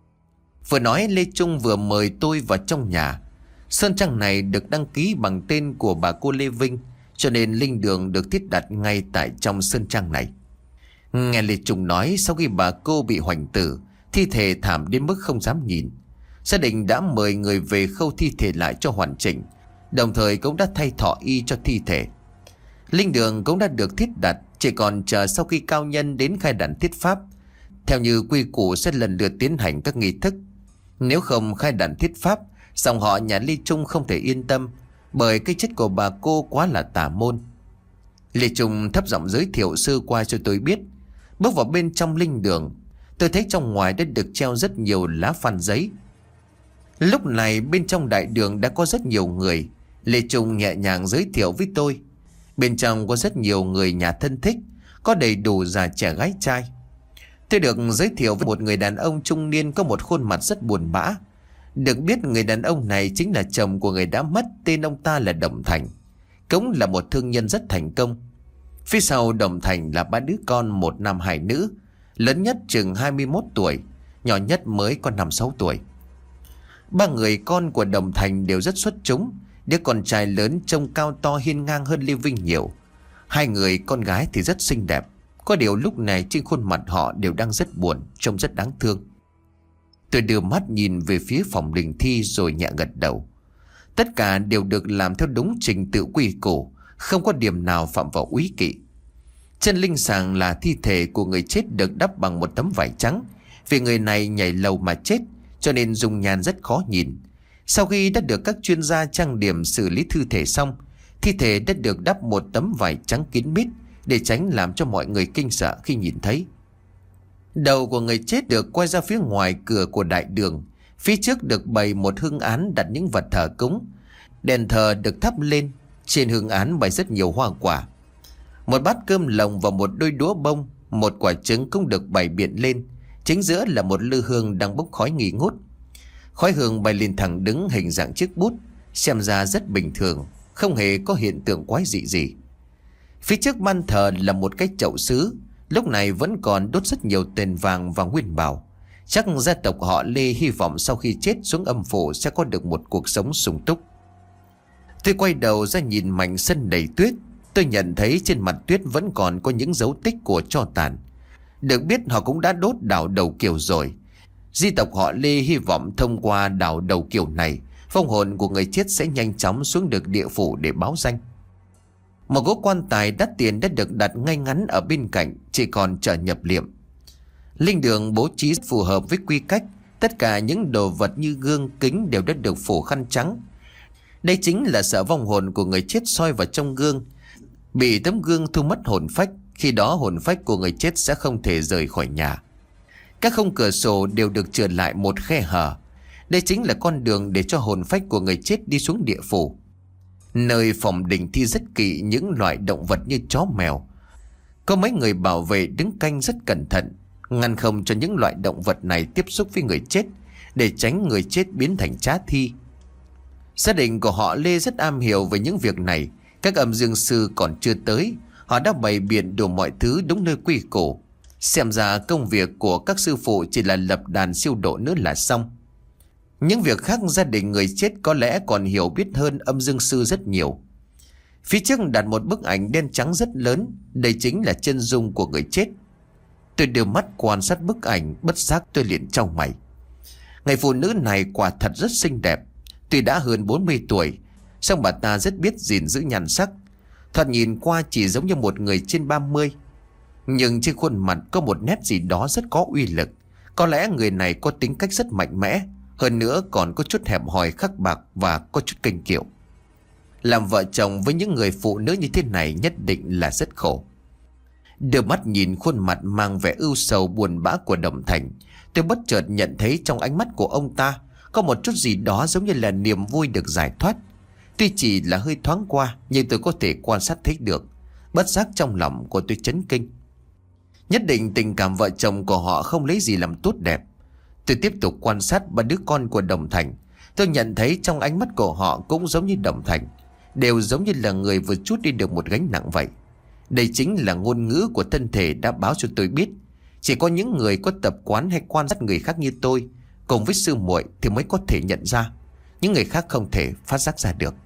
Vừa nói Lê Trung vừa mời tôi vào trong nhà. Sơn trang này được đăng ký bằng tên của bà cô Lê Vinh, cho nên linh đường được thiết đặt ngay tại trong sơn trang này. Nghe Lê Trung nói, sau khi bà cô bị hoành tử, thi thể thảm đến mức không dám nhìn, gia đình đã mời người về khâu thi thể lại cho hoàn chỉnh, đồng thời cũng đã thay thọ y cho thi thể. Linh đường cũng đã được thiết đặt, chỉ còn chờ sau khi cao nhân đến khai đàn thiết pháp. Theo như quy củ sẽ lần lượt tiến hành các nghi thức. Nếu không khai đàn thiết pháp, dòng họ nhà Lê Trung không thể yên tâm, bởi cái chết của bà cô quá là tà môn. Lê Trung thấp giọng giới thiệu sơ qua cho tôi biết. Bước vào bên trong linh đường, tôi thấy trong ngoài đã được treo rất nhiều lá phan giấy. Lúc này bên trong đại đường đã có rất nhiều người. Lê Trung nhẹ nhàng giới thiệu với tôi. Bên trong có rất nhiều người nhà thân thích, có đầy đủ già trẻ gái trai. Tôi được giới thiệu với một người đàn ông trung niên có một khuôn mặt rất buồn bã. Được biết người đàn ông này chính là chồng của người đã mất, tên ông ta là Đồng Thành, cũng là một thương nhân rất thành công. Phía sau Đồng Thành là ba đứa con, một nam hai nữ. Lớn nhất chừng hai mươi mốt tuổi, nhỏ nhất mới có năm sáu tuổi. Ba người con của Đồng Thành đều rất xuất chúng. Đứa con trai lớn trông cao to hiên ngang hơn Lê Vinh nhiều. Hai người con gái thì rất xinh đẹp. Có điều lúc này trên khuôn mặt họ đều đang rất buồn, trông rất đáng thương. Tôi đưa mắt nhìn về phía phòng linh thi rồi nhẹ gật đầu. Tất cả đều được làm theo đúng trình tự quy củ, không có điểm nào phạm vào úy kỵ. Trên linh sàng là thi thể của người chết được đắp bằng một tấm vải trắng. Vì người này nhảy lầu mà chết, cho nên dung nhan rất khó nhìn. Sau khi đã được các chuyên gia trang điểm xử lý thi thể xong, thi thể đã được đắp một tấm vải trắng kín mít để tránh làm cho mọi người kinh sợ khi nhìn thấy. Đầu của người chết được quay ra phía ngoài cửa của đại đường. Phía trước được bày một hương án đặt những vật thờ cúng. Đèn thờ được thắp lên. Trên hương án bày rất nhiều hoa quả. Một bát cơm lồng và một đôi đũa bông, một quả trứng cũng được bày biện lên. Chính giữa là một lư hương đang bốc khói nghi ngút. Khói hương bay lên thẳng đứng hình dạng chiếc bút, xem ra rất bình thường, không hề có hiện tượng quái dị gì. Phía trước ban thờ là một cái chậu sứ, lúc này vẫn còn đốt rất nhiều tiền vàng và nguyên bảo. Chắc gia tộc họ Lê hy vọng sau khi chết xuống âm phủ sẽ có được một cuộc sống sung túc. Tôi quay đầu ra nhìn mảnh sân đầy tuyết. Tôi nhận thấy trên mặt tuyết vẫn còn có những dấu tích của tro tàn. Được biết họ cũng đã đốt đào đầu kiều rồi. Di tộc họ Lê hy vọng thông qua đào đầu kiều này vong hồn của người chết sẽ nhanh chóng xuống được địa phủ để báo danh. Một gỗ quan tài đắt tiền đã được đặt ngay ngắn ở bên cạnh, chỉ còn chờ nhập liệm. Linh đường bố trí phù hợp với quy cách. Tất cả những đồ vật như gương, kính đều đã được phủ khăn trắng. Đây chính là sợ vong hồn của người chết soi vào trong gương, bị tấm gương thu mất hồn phách. Khi đó hồn phách của người chết sẽ không thể rời khỏi nhà. Các khung cửa sổ đều được chừa lại một khe hở. Đây chính là con đường để cho hồn phách của người chết đi xuống địa phủ. Nơi phòng đình thi rất kỵ những loại động vật như chó mèo. Có mấy người bảo vệ đứng canh rất cẩn thận, ngăn không cho những loại động vật này tiếp xúc với người chết, để tránh người chết biến thành trá thi. Gia đình của họ Lê rất am hiểu về những việc này. Các âm dương sư còn chưa tới, họ đã bày biện đủ mọi thứ đúng nơi quy củ. Xem ra công việc của các sư phụ chỉ là lập đàn siêu độ nữa là xong. Những việc khác gia đình người chết có lẽ còn hiểu biết hơn âm dương sư rất nhiều. Phía trước đặt một bức ảnh đen trắng rất lớn. Đây chính là chân dung của người chết. Tôi đưa mắt quan sát bức ảnh, bất giác tôi liền chau mày. Người phụ nữ này quả thật rất xinh đẹp. Tuy đã hơn bốn mươi tuổi, song bà ta rất biết gìn giữ nhan sắc. Thoạt nhìn qua chỉ giống như một người trên ba mươi. Nhưng trên khuôn mặt có một nét gì đó rất có uy lực. Có lẽ người này có tính cách rất mạnh mẽ, hơn nữa còn có chút hẹp hòi khắc bạc và có chút kênh kiệu. Làm vợ chồng với những người phụ nữ như thế này nhất định là rất khổ. Đưa mắt nhìn khuôn mặt mang vẻ ưu sầu buồn bã của Đồng Thành, tôi bất chợt nhận thấy trong ánh mắt của ông ta có một chút gì đó giống như là niềm vui được giải thoát. Tuy chỉ là hơi thoáng qua, nhưng tôi có thể quan sát thấy được. Bất giác trong lòng của tôi chấn kinh. Nhất định tình cảm vợ chồng của họ không lấy gì làm tốt đẹp. Tôi tiếp tục quan sát ba đứa con của Đồng Thành. Tôi nhận thấy trong ánh mắt của họ cũng giống như Đồng Thành, đều giống như là người vừa trút đi được một gánh nặng vậy. Đây chính là ngôn ngữ của thân thể đã báo cho tôi biết, chỉ có những người có tập quán hay quan sát người khác như tôi cùng với sư muội thì mới có thể nhận ra. Những người khác không thể phát giác ra được.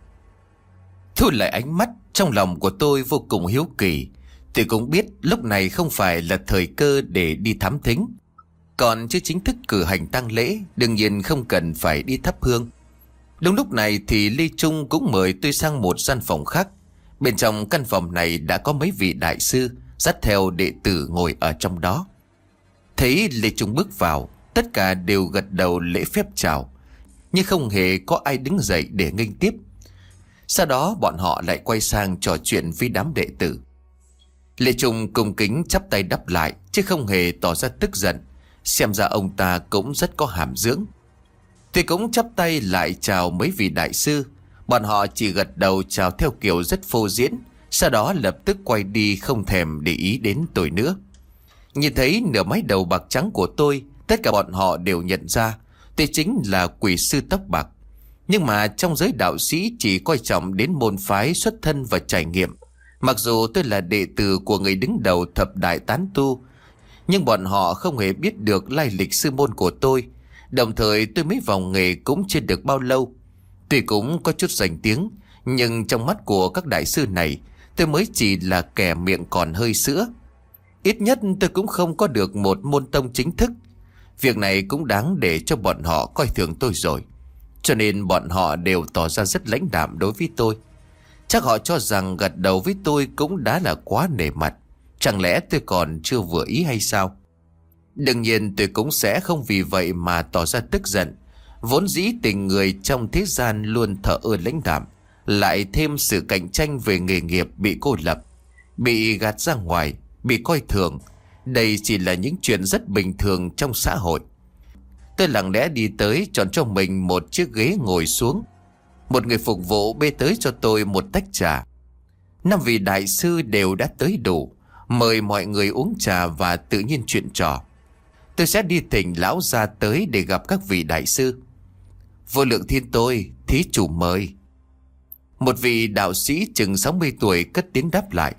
Thu lại ánh mắt, trong lòng của tôi vô cùng hiếu kỳ. Tôi cũng biết lúc này không phải là thời cơ để đi thám thính. Còn chưa chính thức cử hành tang lễ, đương nhiên không cần phải đi thắp hương. Đúng lúc này thì Lê Trung cũng mời tôi sang một gian phòng khác. Bên trong căn phòng này đã có mấy vị đại sư dắt theo đệ tử ngồi ở trong đó. Thấy Lê Trung bước vào, tất cả đều gật đầu lễ phép chào, nhưng không hề có ai đứng dậy để nghênh tiếp. Sau đó bọn họ lại quay sang trò chuyện với đám đệ tử. Lê Trung cung kính chắp tay đáp lại, chứ không hề tỏ ra tức giận. Xem ra ông ta cũng rất có hàm dưỡng. Tôi cũng chắp tay lại chào mấy vị đại sư. Bọn họ chỉ gật đầu chào theo kiểu rất phô diễn, sau đó lập tức quay đi không thèm để ý đến tôi nữa. Nhìn thấy nửa mái đầu bạc trắng của tôi, tất cả bọn họ đều nhận ra tôi chính là quỷ sư tóc bạc. Nhưng mà trong giới đạo sĩ chỉ coi trọng đến môn phái, xuất thân và trải nghiệm. Mặc dù tôi là đệ tử của người đứng đầu thập đại tán tu, nhưng bọn họ không hề biết được lai lịch sư môn của tôi. Đồng thời tôi mới vào nghề cũng chưa được bao lâu. Tuy cũng có chút danh tiếng, nhưng trong mắt của các đại sư này, tôi mới chỉ là kẻ miệng còn hơi sữa. Ít nhất tôi cũng không có được một môn tông chính thức. Việc này cũng đáng để cho bọn họ coi thường tôi rồi. Cho nên bọn họ đều tỏ ra rất lãnh đạm đối với tôi. Chắc họ cho rằng gật đầu với tôi cũng đã là quá nể mặt. Chẳng lẽ tôi còn chưa vừa ý hay sao? Đương nhiên tôi cũng sẽ không vì vậy mà tỏ ra tức giận. Vốn dĩ tình người trong thế gian luôn thờ ơ lãnh đạm, lại thêm sự cạnh tranh về nghề nghiệp bị cô lập, bị gạt ra ngoài, bị coi thường. Đây chỉ là những chuyện rất bình thường trong xã hội. Tôi lặng lẽ đi tới chọn cho mình một chiếc ghế ngồi xuống. Một người phục vụ bê tới cho tôi một tách trà. Năm vị đại sư đều đã tới đủ, mời mọi người uống trà và tự nhiên chuyện trò. Tôi sẽ đi thỉnh lão gia tới để gặp các vị đại sư. Vô lượng thiên tôi, thí chủ mời. Một vị đạo sĩ chừng sáu mươi tuổi cất tiếng đáp lại.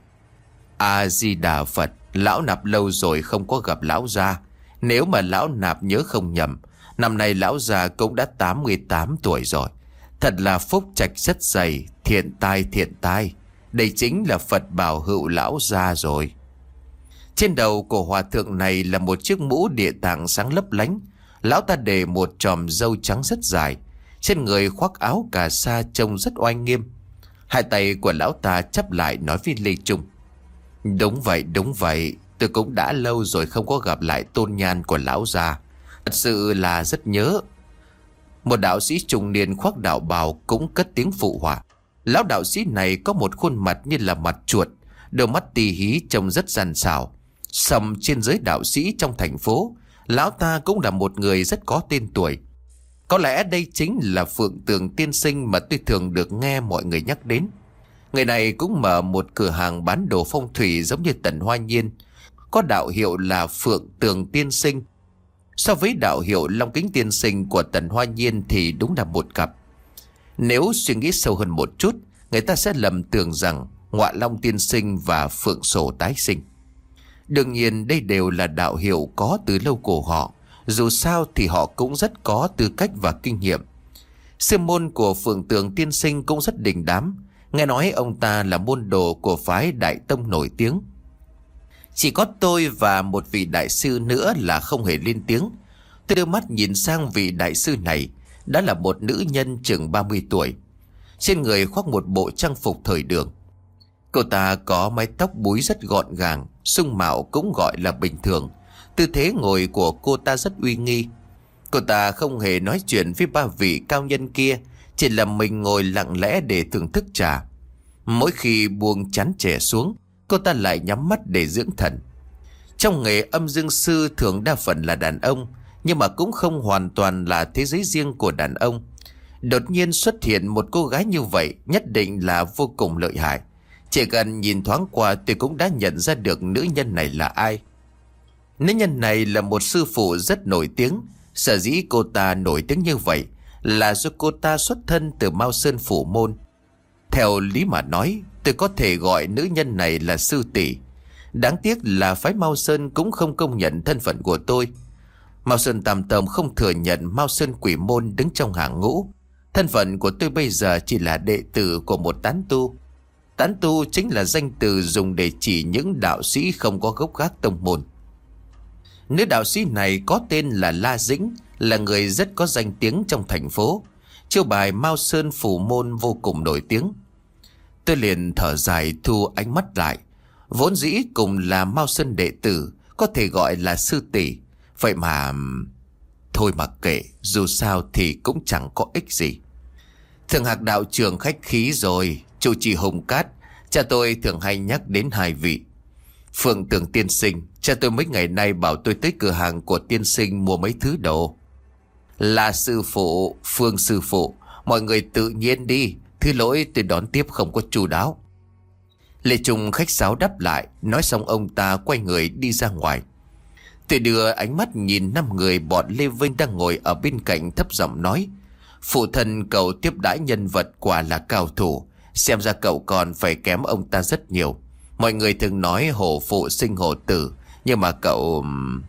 A-di-đà Phật, lão Nạp lâu rồi không có gặp lão gia. Nếu mà lão Nạp nhớ không nhầm, năm nay lão già cũng đã tám mươi tám tuổi rồi. Thật là phúc trạch rất dày, thiện tai thiện tai. Đây chính là Phật bảo hữu lão gia rồi. Trên đầu của hòa thượng này là một chiếc mũ địa tạng sáng lấp lánh. Lão ta để một chòm râu trắng rất dài. trên người khoác áo cà sa trông rất oai nghiêm. Hai tay của lão ta chắp lại nói với Lê Trung: Đúng vậy, đúng vậy, tôi cũng đã lâu rồi không có gặp lại tôn nhan của lão già, thật sự là rất nhớ. Một đạo sĩ trung niên khoác đạo bào cũng cất tiếng phụ họa. Lão đạo sĩ này có một khuôn mặt như là mặt chuột, đôi mắt tì hí trông rất gian xảo. Sầm trên giới đạo sĩ trong thành phố, lão ta cũng là một người rất có tên tuổi. Có lẽ đây chính là Phượng Tường Tiên Sinh mà tôi thường được nghe mọi người nhắc đến. Người này cũng mở một cửa hàng bán đồ phong thủy giống như Tần Hoa Nhiên, có đạo hiệu là Phượng Tường Tiên Sinh. So với đạo hiệu Long Kính Tiên Sinh của Tần Hoa Nhiên thì đúng là một cặp. Nếu suy nghĩ sâu hơn một chút, người ta sẽ lầm tưởng rằng Ngọa Long Tiên Sinh và Phượng Sổ Tái Sinh. Đương nhiên đây đều là đạo hiệu có từ lâu của họ. Dù sao thì họ cũng rất có tư cách và kinh nghiệm. Sư môn của Phượng Tường Tiên Sinh cũng rất đình đám. Nghe nói ông ta là môn đồ của phái Đại Tông nổi tiếng. Chỉ có tôi và một vị đại sư nữa là không hề lên tiếng. Tôi đưa mắt nhìn sang vị đại sư này. Đã là một nữ nhân chừng ba mươi tuổi. Trên người khoác một bộ trang phục thời đường. Cô ta có mái tóc búi rất gọn gàng, sung mạo cũng gọi là bình thường. Tư thế ngồi của cô ta rất uy nghi. Cô ta không hề nói chuyện với ba vị cao nhân kia, chỉ là mình ngồi lặng lẽ để thưởng thức trà. Mỗi khi buông chén chè xuống, cô ta lại nhắm mắt để dưỡng thần. Trong nghề âm dương sư thường đa phần là đàn ông, nhưng mà cũng không hoàn toàn là thế giới riêng của đàn ông. Đột nhiên xuất hiện một cô gái như vậy nhất định là vô cùng lợi hại. Chỉ cần nhìn thoáng qua tôi cũng đã nhận ra được nữ nhân này là ai. Nữ nhân này là một sư phụ rất nổi tiếng. Sở dĩ cô ta nổi tiếng như vậy là do cô ta xuất thân từ Mao Sơn Phủ Môn. Theo lý mà nói, tôi có thể gọi nữ nhân này là sư tỷ. Đáng tiếc là phái Mao Sơn cũng không công nhận thân phận của tôi. Mao Sơn Tam Tông không thừa nhận Mao Sơn Quỷ Môn đứng trong hàng ngũ. Thân phận của tôi bây giờ chỉ là đệ tử của một tán tu. Tán tu chính là danh từ dùng để chỉ những đạo sĩ không có gốc gác tông môn. Nữ đạo sĩ này có tên là La Dĩnh, là người rất có danh tiếng trong thành phố. Chiêu bài Mao Sơn Phủ Môn vô cùng nổi tiếng. Tôi liền thở dài thu ánh mắt lại. Vốn dĩ cùng là Mao Sơn đệ tử, có thể gọi là sư tỷ. Vậy mà... Thôi mà kệ, dù sao thì cũng chẳng có ích gì. Thượng Hạc đạo trưởng khách khí rồi. Chủ trì Hồng Cát, cha tôi thường hay nhắc đến hai vị. Phượng Tường Tiên Sinh, cha tôi mấy ngày nay bảo tôi tới cửa hàng của tiên sinh mua mấy thứ đồ. Là sư phụ, Phương sư phụ, mọi người tự nhiên đi, thứ lỗi tôi đón tiếp không có chu đáo. Lê Trung khách sáo đáp lại, nói xong ông ta quay người đi ra ngoài. Tôi đưa ánh mắt nhìn năm người bọn Lê Vinh đang ngồi ở bên cạnh thấp giọng nói: Phụ thân cậu tiếp đãi nhân vật quả là cao thủ, xem ra cậu còn phải kém ông ta rất nhiều. Mọi người thường nói hổ phụ sinh hổ tử, nhưng mà cậu...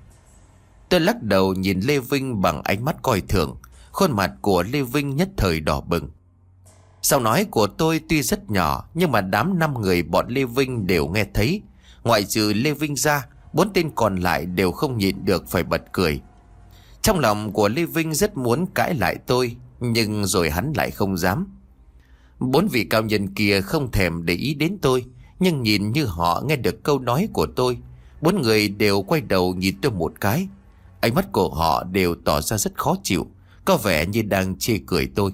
Tôi lắc đầu nhìn Lê Vinh bằng ánh mắt coi thường. Khuôn mặt của Lê Vinh nhất thời đỏ bừng. Sau nói của tôi tuy rất nhỏ, nhưng mà đám năm người bọn Lê Vinh đều nghe thấy. Ngoại trừ Lê Vinh ra, bốn tên còn lại đều không nhịn được phải bật cười. Trong lòng của Lê Vinh rất muốn cãi lại tôi, nhưng rồi hắn lại không dám. Bốn vị cao nhân kia không thèm để ý đến tôi, nhưng nhìn như họ nghe được câu nói của tôi. Bốn người đều quay đầu nhìn tôi một cái. Ánh mắt của họ đều tỏ ra rất khó chịu, có vẻ như đang chê cười tôi.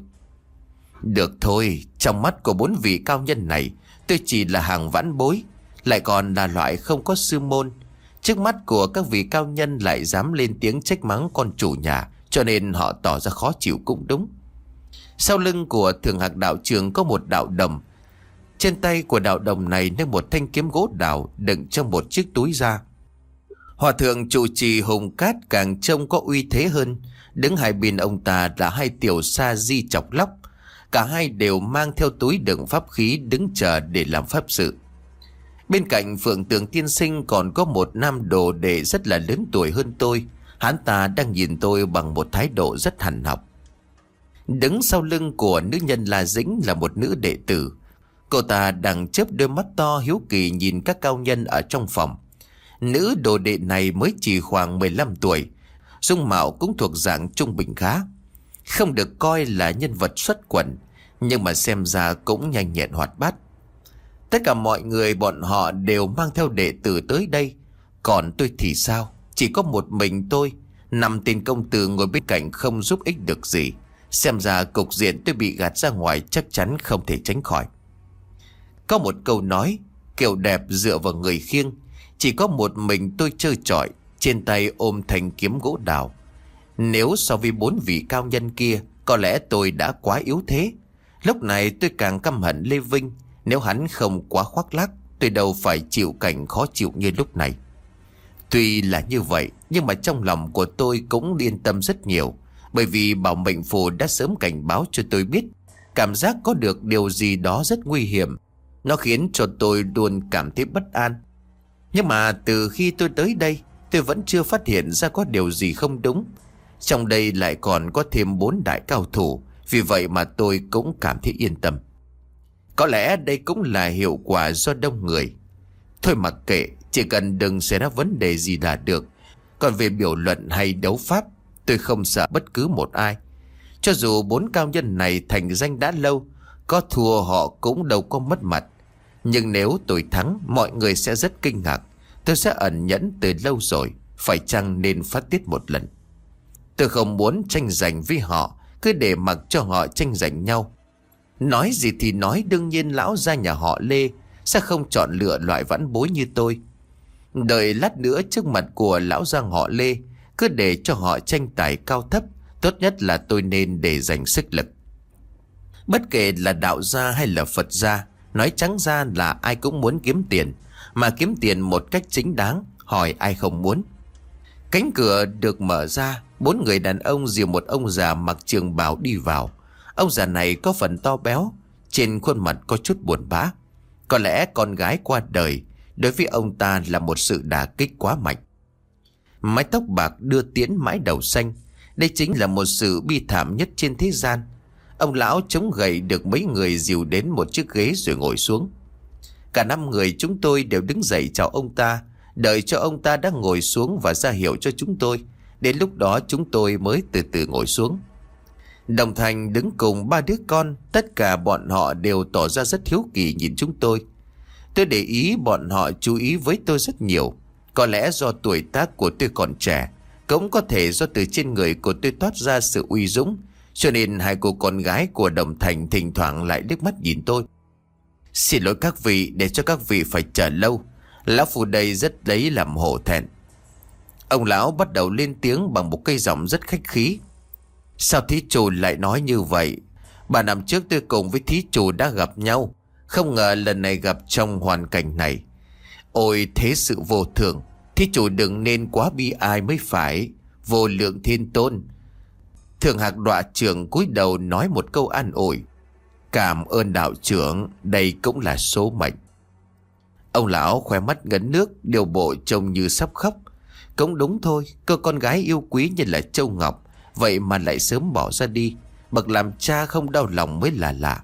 Được thôi, trong mắt của bốn vị cao nhân này, tôi chỉ là hàng vãn bối, lại còn là loại không có sư môn. Trước mắt của các vị cao nhân lại dám lên tiếng trách mắng con chủ nhà, cho nên họ tỏ ra khó chịu cũng đúng. Sau lưng của Thượng Hạc đạo trường có một đạo đồng. Trên tay của đạo đồng này nâng một thanh kiếm gỗ đào đựng trong một chiếc túi da. Hòa thượng trụ trì Hồng Cát càng trông có uy thế hơn. Đứng hai bên ông ta là hai tiểu sa di chọc lóc. Cả hai đều mang theo túi đựng pháp khí đứng chờ để làm pháp sự. Bên cạnh Phượng Tường Tiên Sinh còn có một nam đồ đệ rất là lớn tuổi hơn tôi. Hắn ta đang nhìn tôi bằng một thái độ rất hằn học. Đứng sau lưng của nữ nhân La Dĩnh là một nữ đệ tử. Cô ta đang chớp đôi mắt to hiếu kỳ nhìn các cao nhân ở trong phòng. Nữ đồ đệ này mới chỉ khoảng mười lăm tuổi, dung mạo cũng thuộc dạng trung bình khá. không được coi là nhân vật xuất quần, nhưng mà xem ra cũng nhanh nhẹn hoạt bát. Tất cả mọi người bọn họ đều mang theo đệ tử tới đây. Còn tôi thì sao? Chỉ có một mình tôi. Năm tên công tử ngồi bên cạnh không giúp ích được gì. Xem ra cục diện tôi bị gạt ra ngoài chắc chắn không thể tránh khỏi. Có một câu nói, kiểu đẹp dựa vào người khiêng. Chỉ có một mình tôi trơ trọi, trên tay ôm thanh kiếm gỗ đào. Nếu so với bốn vị cao nhân kia, có lẽ tôi đã quá yếu thế. Lúc này tôi càng căm hận Lê Vinh. Nếu hắn không quá khoác lác, tôi đâu phải chịu cảnh khó chịu như lúc này. Tuy là như vậy, nhưng mà trong lòng của tôi cũng yên tâm rất nhiều. Bởi vì bảo mệnh phù đã sớm cảnh báo cho tôi biết cảm giác có được điều gì đó rất nguy hiểm. Nó khiến cho tôi luôn cảm thấy bất an. Nhưng mà từ khi tôi tới đây, tôi vẫn chưa phát hiện ra có điều gì không đúng. Trong đây lại còn có thêm bốn đại cao thủ, vì vậy mà tôi cũng cảm thấy yên tâm. Có lẽ đây cũng là hiệu quả do đông người. Thôi mặc kệ, chỉ cần đừng xảy ra vấn đề gì là được. Còn về biểu luận hay đấu pháp, tôi không sợ bất cứ một ai. Cho dù bốn cao nhân này thành danh đã lâu, có thua họ cũng đâu có mất mặt. Nhưng nếu tôi thắng, mọi người sẽ rất kinh ngạc. Tôi sẽ ẩn nhẫn từ lâu rồi, phải chăng nên phát tiết một lần. Tôi không muốn tranh giành với họ, cứ để mặc cho họ tranh giành nhau. Nói gì thì nói, đương nhiên lão gia nhà họ Lê sẽ không chọn lựa loại vãn bối như tôi. Đợi lát nữa trước mặt của lão gia họ Lê, cứ để cho họ tranh tài cao thấp. Tốt nhất là tôi nên để dành sức lực. Bất kể là đạo gia hay là Phật gia, nói trắng ra là ai cũng muốn kiếm tiền. Mà kiếm tiền một cách chính đáng, hỏi ai không muốn. Cánh cửa được mở ra, bốn người đàn ông dìu một ông già mặc trường bào đi vào. Ông già này có phần to béo, trên khuôn mặt có chút buồn bã. Có lẽ con gái qua đời đối với ông ta là một sự đả kích quá mạnh. Mái tóc bạc đưa tiễn mái đầu xanh, đây chính là một sự bi thảm nhất trên thế gian. Ông lão chống gậy được mấy người dìu đến một chiếc ghế rồi ngồi xuống. Cả năm người chúng tôi đều đứng dậy chào ông ta, đợi cho ông ta đã ngồi xuống và ra hiệu cho chúng tôi. Đến lúc đó chúng tôi mới từ từ ngồi xuống. Đồng Thành đứng cùng ba đứa con, tất cả bọn họ đều tỏ ra rất hiếu kỳ nhìn chúng tôi. Tôi để ý bọn họ chú ý với tôi rất nhiều. Có lẽ do tuổi tác của tôi còn trẻ, cũng có thể do từ trên người của tôi toát ra sự uy dũng, cho nên hai cô con gái của Đồng Thành thỉnh thoảng lại liếc mắt nhìn tôi. Xin lỗi các vị, để cho các vị phải chờ lâu. Lão Phu đây rất lấy làm hổ thẹn. Ông lão bắt đầu lên tiếng bằng một cây giọng rất khách khí. Sao thí chủ lại nói như vậy? Ba năm trước tôi cùng với thí chủ đã gặp nhau, không ngờ lần này gặp trong hoàn cảnh này. Ôi thế sự vô thường, thí chủ đừng nên quá bi ai mới phải. Vô lượng thiên tôn. Thường Hạc Đọa trưởng cúi đầu nói một câu an ủi. Cảm ơn đạo trưởng, đây cũng là số mệnh. Ông lão khóe mắt ngấn nước, điều bộ trông như sắp khóc. Cũng đúng thôi, cô con gái yêu quý như là châu ngọc, vậy mà lại sớm bỏ ra đi. Bậc làm cha không đau lòng mới là lạ.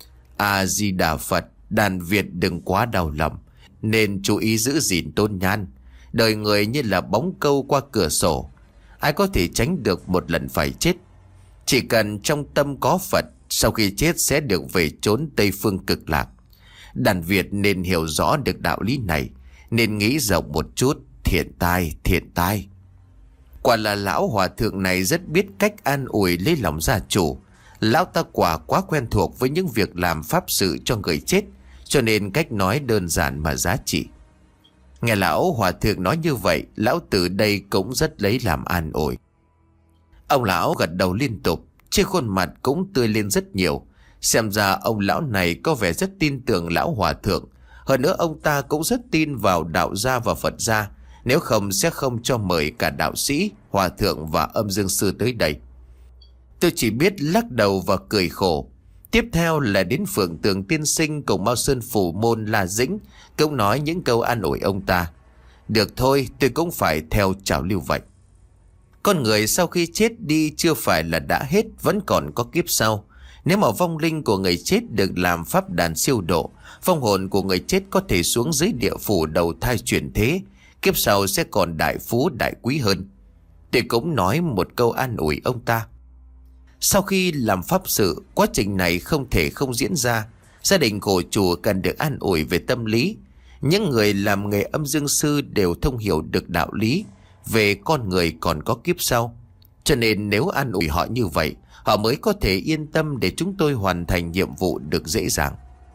A-di-đà Phật, đàn Việt đừng quá đau lòng, nên chú ý giữ gìn tôn nhan. Đời người như là bóng câu qua cửa sổ, ai có thể tránh được một lần phải chết. Chỉ cần trong tâm có Phật, sau khi chết sẽ được về chốn Tây Phương Cực Lạc. Đàn Việt nên hiểu rõ được đạo lý này, nên nghĩ rộng một chút. Thiện tai, thiện tai. Quả là lão hòa thượng này rất biết cách an ủi lấy lòng gia chủ. Lão ta quả quá quen thuộc với những việc làm pháp sự cho người chết, cho nên cách nói đơn giản mà giá trị. Nghe lão hòa thượng nói như vậy, lão tử đây cũng rất lấy làm an ủi. Ông lão gật đầu liên tục, trên khuôn mặt cũng tươi lên rất nhiều. Xem ra ông lão này có vẻ rất tin tưởng lão hòa thượng. Hơn nữa ông ta cũng rất tin vào đạo gia và Phật gia. Nếu không sẽ không cho mời cả đạo sĩ, hòa thượng và âm dương sư tới đây. Tôi chỉ biết lắc đầu và cười khổ. Tiếp theo là đến Phượng Tường Tiên Sinh cùng Mao Sơn Phủ Môn La Dĩnh cũng nói những câu an ủi ông ta. Được thôi, tôi cũng phải theo trào lưu vậy. Con người sau khi chết đi chưa phải là đã hết, vẫn còn có kiếp sau. Nếu mà vong linh của người chết được làm pháp đàn siêu độ, vong hồn của người chết có thể xuống dưới địa phủ đầu thai chuyển thế, kiếp sau sẽ còn đại phú đại quý hơn. Tôi cũng nói một câu an ủi ông ta. Sau khi làm pháp sự, quá trình này không thể không diễn ra. Gia đình của chủ cần được an ủi về tâm lý. Những người làm nghề âm dương sư đều thông hiểu được đạo lý về con người còn có kiếp sau. Cho nên nếu an ủi họ như vậy, họ mới có thể yên tâm để chúng tôi hoàn thành nhiệm vụ được dễ dàng.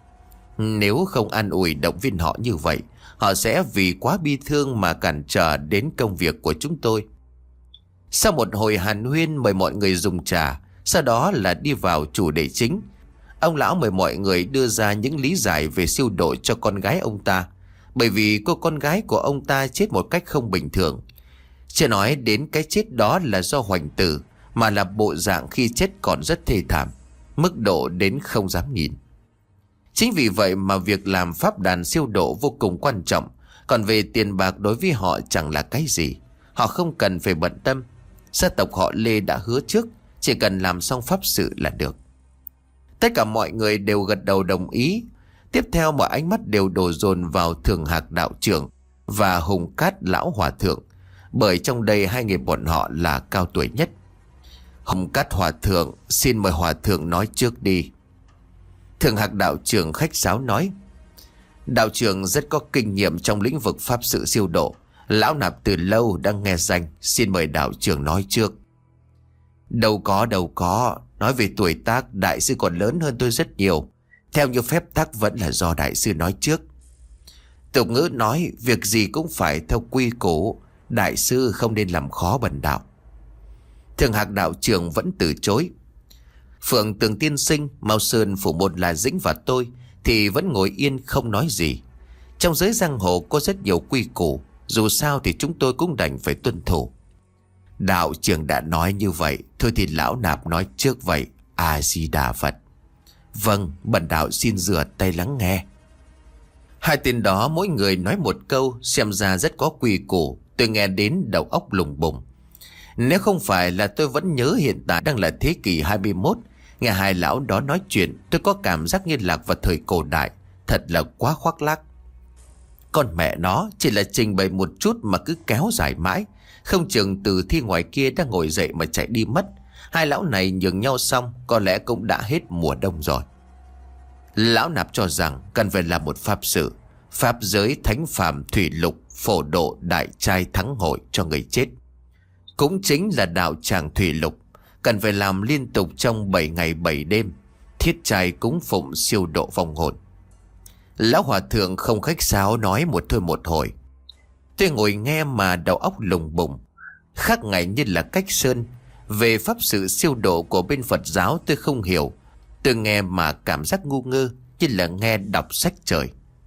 Nếu không an ủi động viên họ như vậy, họ sẽ vì quá bi thương mà cản trở đến công việc của chúng tôi. Sau một hồi hàn huyên mời mọi người dùng trà, sau đó là đi vào chủ đề chính. Ông lão mời mọi người đưa ra những lý giải về siêu độ cho con gái ông ta, bởi vì cô con gái của ông ta chết một cách không bình thường. Chưa nói đến cái chết đó là do hoành tử, mà là bộ dạng khi chết còn rất thê thảm, mức độ đến không dám nhìn. Chính vì vậy mà việc làm pháp đàn siêu độ vô cùng quan trọng. Còn về tiền bạc đối với họ chẳng là cái gì, họ không cần phải bận tâm. Gia tộc họ Lê đã hứa trước, chỉ cần làm xong pháp sự là được. Tất cả mọi người đều gật đầu đồng ý. Tiếp theo mọi ánh mắt đều đổ dồn vào Thường Hạc đạo trưởng và Hùng Cát lão hòa thượng, bởi trong đây hai người bọn họ là cao tuổi nhất. Hùng Cát hòa thượng, xin mời hòa thượng nói trước đi. Thường Hạc đạo trưởng khách sáo nói: Đạo trưởng rất có kinh nghiệm trong lĩnh vực pháp sự siêu độ, lão nạp từ lâu đang nghe danh, xin mời đạo trưởng nói trước. Đâu có đâu có, nói về tuổi tác đại sư còn lớn hơn tôi rất nhiều. Theo như phép tắc vẫn là do đại sư nói trước. Tục ngữ nói việc gì cũng phải theo quy củ, đại sư không nên làm khó bần đạo. Thường Hạc đạo trưởng vẫn từ chối. Phượng Tường tiên sinh, Mao Sơn phủ một là Dĩnh và tôi thì vẫn ngồi yên không nói gì. Trong giới giang hồ có rất nhiều quy củ, dù sao thì chúng tôi cũng đành phải tuân thủ. Đạo trưởng đã nói như vậy, thôi thì lão nạp nói trước vậy. A-di-đà Phật. Vâng, bần đạo xin rửa tay lắng nghe. Hai tên đó mỗi người nói một câu, xem ra rất có quy củ. Tôi nghe đến đầu óc lùng bùng. Nếu không phải là tôi vẫn nhớ hiện tại đang là thế kỷ hai mươi mốt, nghe hai lão đó nói chuyện, tôi có cảm giác như lạc vào thời cổ đại. Thật là quá khoác lác. Con mẹ nó chỉ là trình bày một chút mà cứ kéo dài mãi, không chừng từ thi ngoài kia đang ngồi dậy mà chạy đi mất. Hai lão này nhường nhau xong, có lẽ cũng đã hết mùa đông rồi. Lão nạp cho rằng cần phải làm một pháp sự, pháp giới thánh phàm thủy lục phổ độ đại trai thắng hội cho người chết. Cũng chính là đạo tràng thủy lục, cần phải làm liên tục trong bảy ngày bảy đêm, thiết trai cúng phụng siêu độ vong hồn. Lão hòa thượng không khách sáo nói một thôi một hồi. Tôi ngồi nghe mà đầu óc lùng bùng, khác ngày như là cách sơn. Về pháp sự siêu độ của bên Phật giáo tôi không hiểu. Tôi nghe mà cảm giác ngu ngơ, như là nghe đọc sách trời.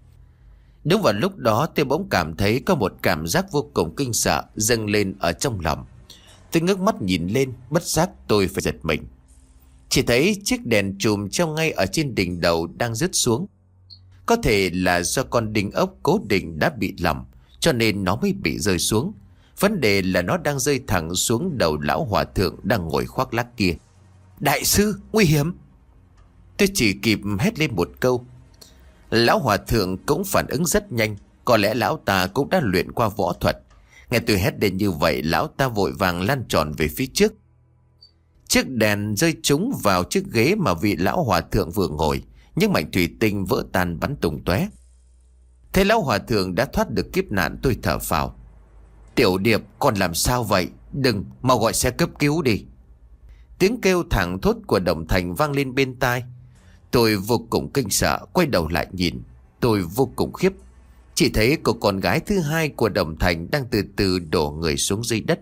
Đúng vào lúc đó tôi bỗng cảm thấy có một cảm giác vô cùng kinh sợ dâng lên ở trong lòng. Tôi ngước mắt nhìn lên, bất giác tôi phải giật mình. Chỉ thấy chiếc đèn chùm treo ngay ở trên đỉnh đầu đang rớt xuống. Có thể là do con đinh ốc cố định đã bị lỏng, cho nên nó mới bị rơi xuống. Vấn đề là nó đang rơi thẳng xuống đầu lão hòa thượng đang ngồi khoác lác kia. Đại sư, nguy hiểm! Tôi chỉ kịp hét lên một câu. Lão hòa thượng cũng phản ứng rất nhanh. Có lẽ lão ta cũng đã luyện qua võ thuật. Nghe tôi hét lên như vậy, lão ta vội vàng lăn tròn về phía trước. Chiếc đèn rơi trúng vào chiếc ghế mà vị lão hòa thượng vừa ngồi. Những mảnh thủy tinh vỡ tan bắn tung tóe. Thế lão hòa thượng đã thoát được kiếp nạn, tôi thở phào. Tiểu Điệp, con làm sao vậy? Đừng, mau gọi xe cấp cứu đi. Tiếng kêu thảng thốt của Đồng Thành vang lên bên tai. Tôi vô cùng kinh sợ, quay đầu lại nhìn. Tôi vô cùng khiếp. Chỉ thấy cô con gái thứ hai của Đồng Thành đang từ từ đổ người xuống dưới đất.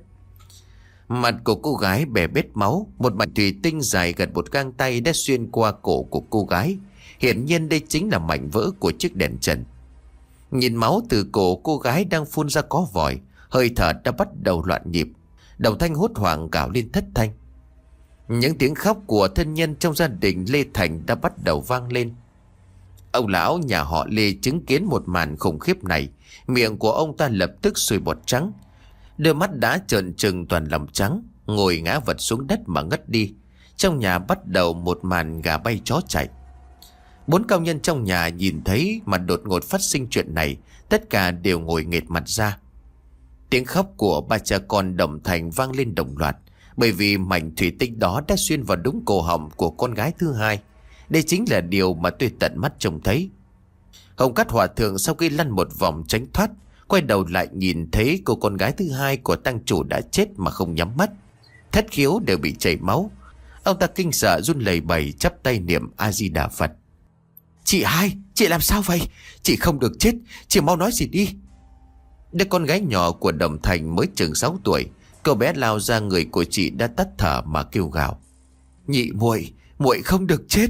Mặt của cô gái bè bết máu, một mảnh thủy tinh dài gần một gang tay đã xuyên qua cổ của cô gái. Hiển nhiên đây chính là mảnh vỡ của chiếc đèn trần. Nhìn máu từ cổ cô gái đang phun ra có vòi, hơi thở đã bắt đầu loạn nhịp. Đồng Thanh hốt hoảng gào lên thất thanh. Những tiếng khóc của thân nhân trong gia đình Lê Thành đã bắt đầu vang lên. Ông lão nhà họ Lê chứng kiến một màn khủng khiếp này, miệng của ông ta lập tức sùi bọt trắng, đôi mắt đã trợn trừng toàn lòng trắng, ngồi ngã vật xuống đất mà ngất đi. Trong nhà bắt đầu một màn gà bay chó chạy. Bốn cao nhân trong nhà nhìn thấy mà đột ngột phát sinh chuyện này, tất cả đều ngồi nghệt mặt ra. Tiếng khóc của ba cha con Đồng Thành vang lên đồng loạt. Bởi vì mảnh thủy tinh đó đã xuyên vào đúng cổ họng của con gái thứ hai. Đây chính là điều mà tôi tận mắt trông thấy. Hồng Cát Hòa Thượng sau khi lăn một vòng tránh thoát, quay đầu lại nhìn thấy cô con gái thứ hai của tăng chủ đã chết mà không nhắm mắt. Thất khiếu đều bị chảy máu. Ông ta kinh sợ run lẩy bẩy chắp tay niệm A Di Đà Phật. Chị hai, chị làm sao vậy? Chị không được chết, chị mau nói gì đi. Đứa con gái nhỏ của Đồng Thành mới chừng sáu tuổi. Cậu bé lao ra người của chị đã tắt thở mà kêu gào. Nhị muội, muội không được chết.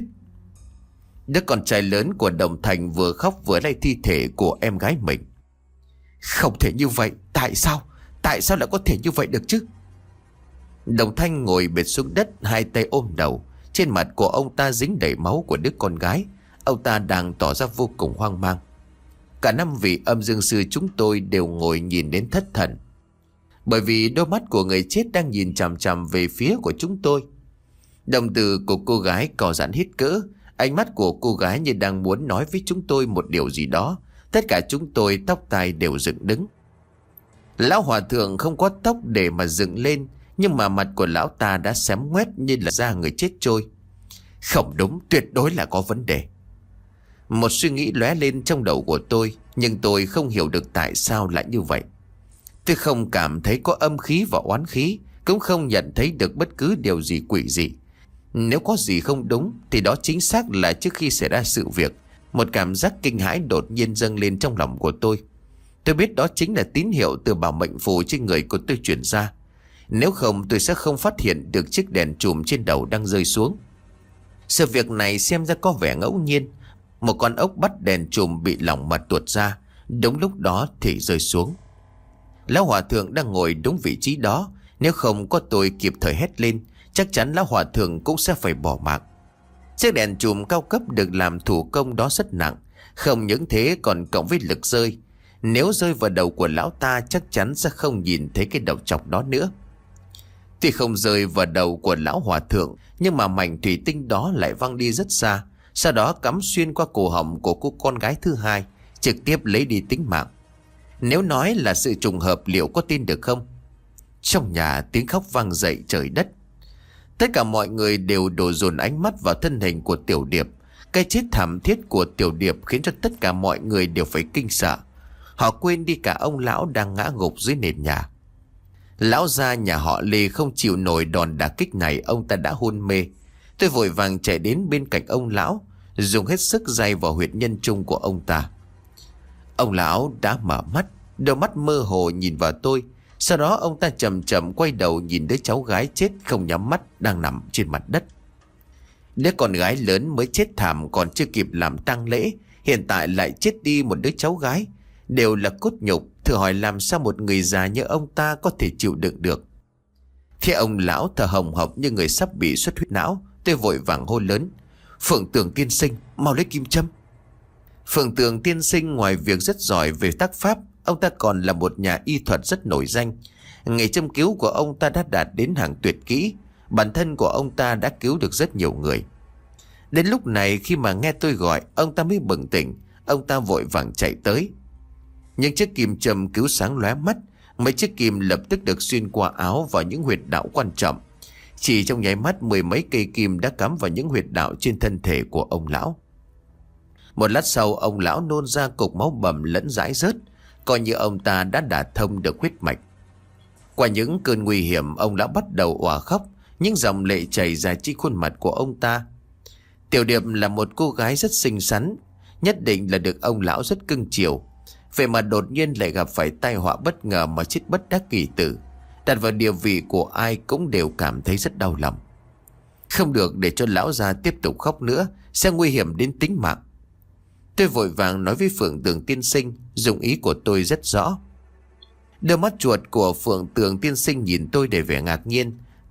Đứa con trai lớn của Đồng Thành vừa khóc vừa lay thi thể của em gái mình. Không thể như vậy, tại sao? Tại sao lại có thể như vậy được chứ? Đồng Thanh ngồi bệt xuống đất, hai tay ôm đầu. Trên mặt của ông ta dính đầy máu của đứa con gái. Ông ta đang tỏ ra vô cùng hoang mang. Cả năm vị âm dương sư chúng tôi đều ngồi nhìn đến thất thần. Bởi vì đôi mắt của người chết đang nhìn chằm chằm về phía của chúng tôi. Đồng tử của cô gái co giãn hít cỡ. Ánh mắt của cô gái như đang muốn nói với chúng tôi một điều gì đó. Tất cả chúng tôi tóc tai đều dựng đứng. Lão Hòa Thượng không có tóc để mà dựng lên, nhưng mà mặt của lão ta đã xém ngoét như là da người chết trôi. Không đúng, tuyệt đối là có vấn đề. Một suy nghĩ lóe lên trong đầu của tôi, nhưng tôi không hiểu được tại sao lại như vậy. Tôi không cảm thấy có âm khí và oán khí, cũng không nhận thấy được bất cứ điều gì quỷ dị. Nếu có gì không đúng thì đó chính xác là trước khi xảy ra sự việc, một cảm giác kinh hãi đột nhiên dâng lên trong lòng của tôi. Tôi biết đó chính là tín hiệu từ bảo mệnh phù trên người của tôi chuyển ra. Nếu không tôi sẽ không phát hiện được chiếc đèn chùm trên đầu đang rơi xuống. Sự việc này xem ra có vẻ ngẫu nhiên. Một con ốc bắt đèn chùm bị lỏng mà tuột ra, đúng lúc đó thì rơi xuống. Lão Hòa Thượng đang ngồi đúng vị trí đó. Nếu không có tôi kịp thời hét lên, chắc chắn Lão Hòa Thượng cũng sẽ phải bỏ mạng. Chiếc đèn chùm cao cấp được làm thủ công đó rất nặng. Không những thế còn cộng với lực rơi. Nếu rơi vào đầu của lão ta chắc chắn sẽ không nhìn thấy cái đầu chọc đó nữa. Tuy không rơi vào đầu của Lão Hòa Thượng, nhưng mà mảnh thủy tinh đó lại văng đi rất xa. Sau đó cắm xuyên qua cổ họng của cô con gái thứ hai, trực tiếp lấy đi tính mạng. Nếu nói là sự trùng hợp liệu có tin được không? Trong nhà tiếng khóc vang dậy trời đất. Tất cả mọi người đều đổ dồn ánh mắt vào thân hình của Tiểu Điệp. Cái chết thảm thiết của Tiểu Điệp khiến cho tất cả mọi người đều phải kinh sợ. Họ quên đi cả ông lão đang ngã gục dưới nền nhà. Lão gia nhà họ Lê không chịu nổi đòn đả kích này, ông ta đã hôn mê. Tôi vội vàng chạy đến bên cạnh ông lão, dùng hết sức day vào huyệt nhân trung của ông ta. Ông lão đã mở mắt, đôi mắt mơ hồ nhìn vào tôi. Sau đó ông ta chậm chậm quay đầu nhìn đứa cháu gái chết không nhắm mắt đang nằm trên mặt đất. Đứa con gái lớn mới chết thảm còn chưa kịp làm tang lễ, hiện tại lại chết đi một đứa cháu gái. Đều là cốt nhục, thử hỏi làm sao một người già như ông ta có thể chịu đựng được. Khi ông lão thở hồng hộc như người sắp bị xuất huyết não, tôi vội vàng hô lớn: Phượng Tường tiên sinh, mau lấy kim châm. Phượng Tường tiên sinh ngoài việc rất giỏi về tác pháp, ông ta còn là một nhà y thuật rất nổi danh. Nghề châm cứu của ông ta đã đạt đến hàng tuyệt kỹ. Bản thân của ông ta đã cứu được rất nhiều người. Đến lúc này khi mà nghe tôi gọi, ông ta mới bừng tỉnh. Ông ta vội vàng chạy tới. Những chiếc kim châm cứu sáng lóe mắt. Mấy chiếc kim lập tức được xuyên qua áo vào những huyệt đạo quan trọng. Chỉ trong nháy mắt mười mấy cây kim đã cắm vào những huyệt đạo trên thân thể của ông lão. Một lát sau ông lão nôn ra cục máu bầm lẫn dãi rớt, coi như ông ta đã đả thông được huyết mạch. Qua những cơn nguy hiểm, ông lão bắt đầu òa khóc, những dòng lệ chảy ra trên khuôn mặt của ông ta. Tiểu Điệp là một cô gái rất xinh xắn, nhất định là được ông lão rất cưng chiều. Vậy mà đột nhiên lại gặp phải tai họa bất ngờ mà chết bất đắc kỳ tử. Đặt vào địa vị của ai cũng đều cảm thấy rất đau lòng. Không được để cho lão già tiếp tục khóc nữa, sẽ nguy hiểm đến tính mạng. Tôi vội vàng nói với Phượng Tường tiên sinh, dụng ý của tôi rất rõ. Đôi mắt chuột của Phượng Tường tiên sinh nhìn tôi để vẻ ngạc nhiên.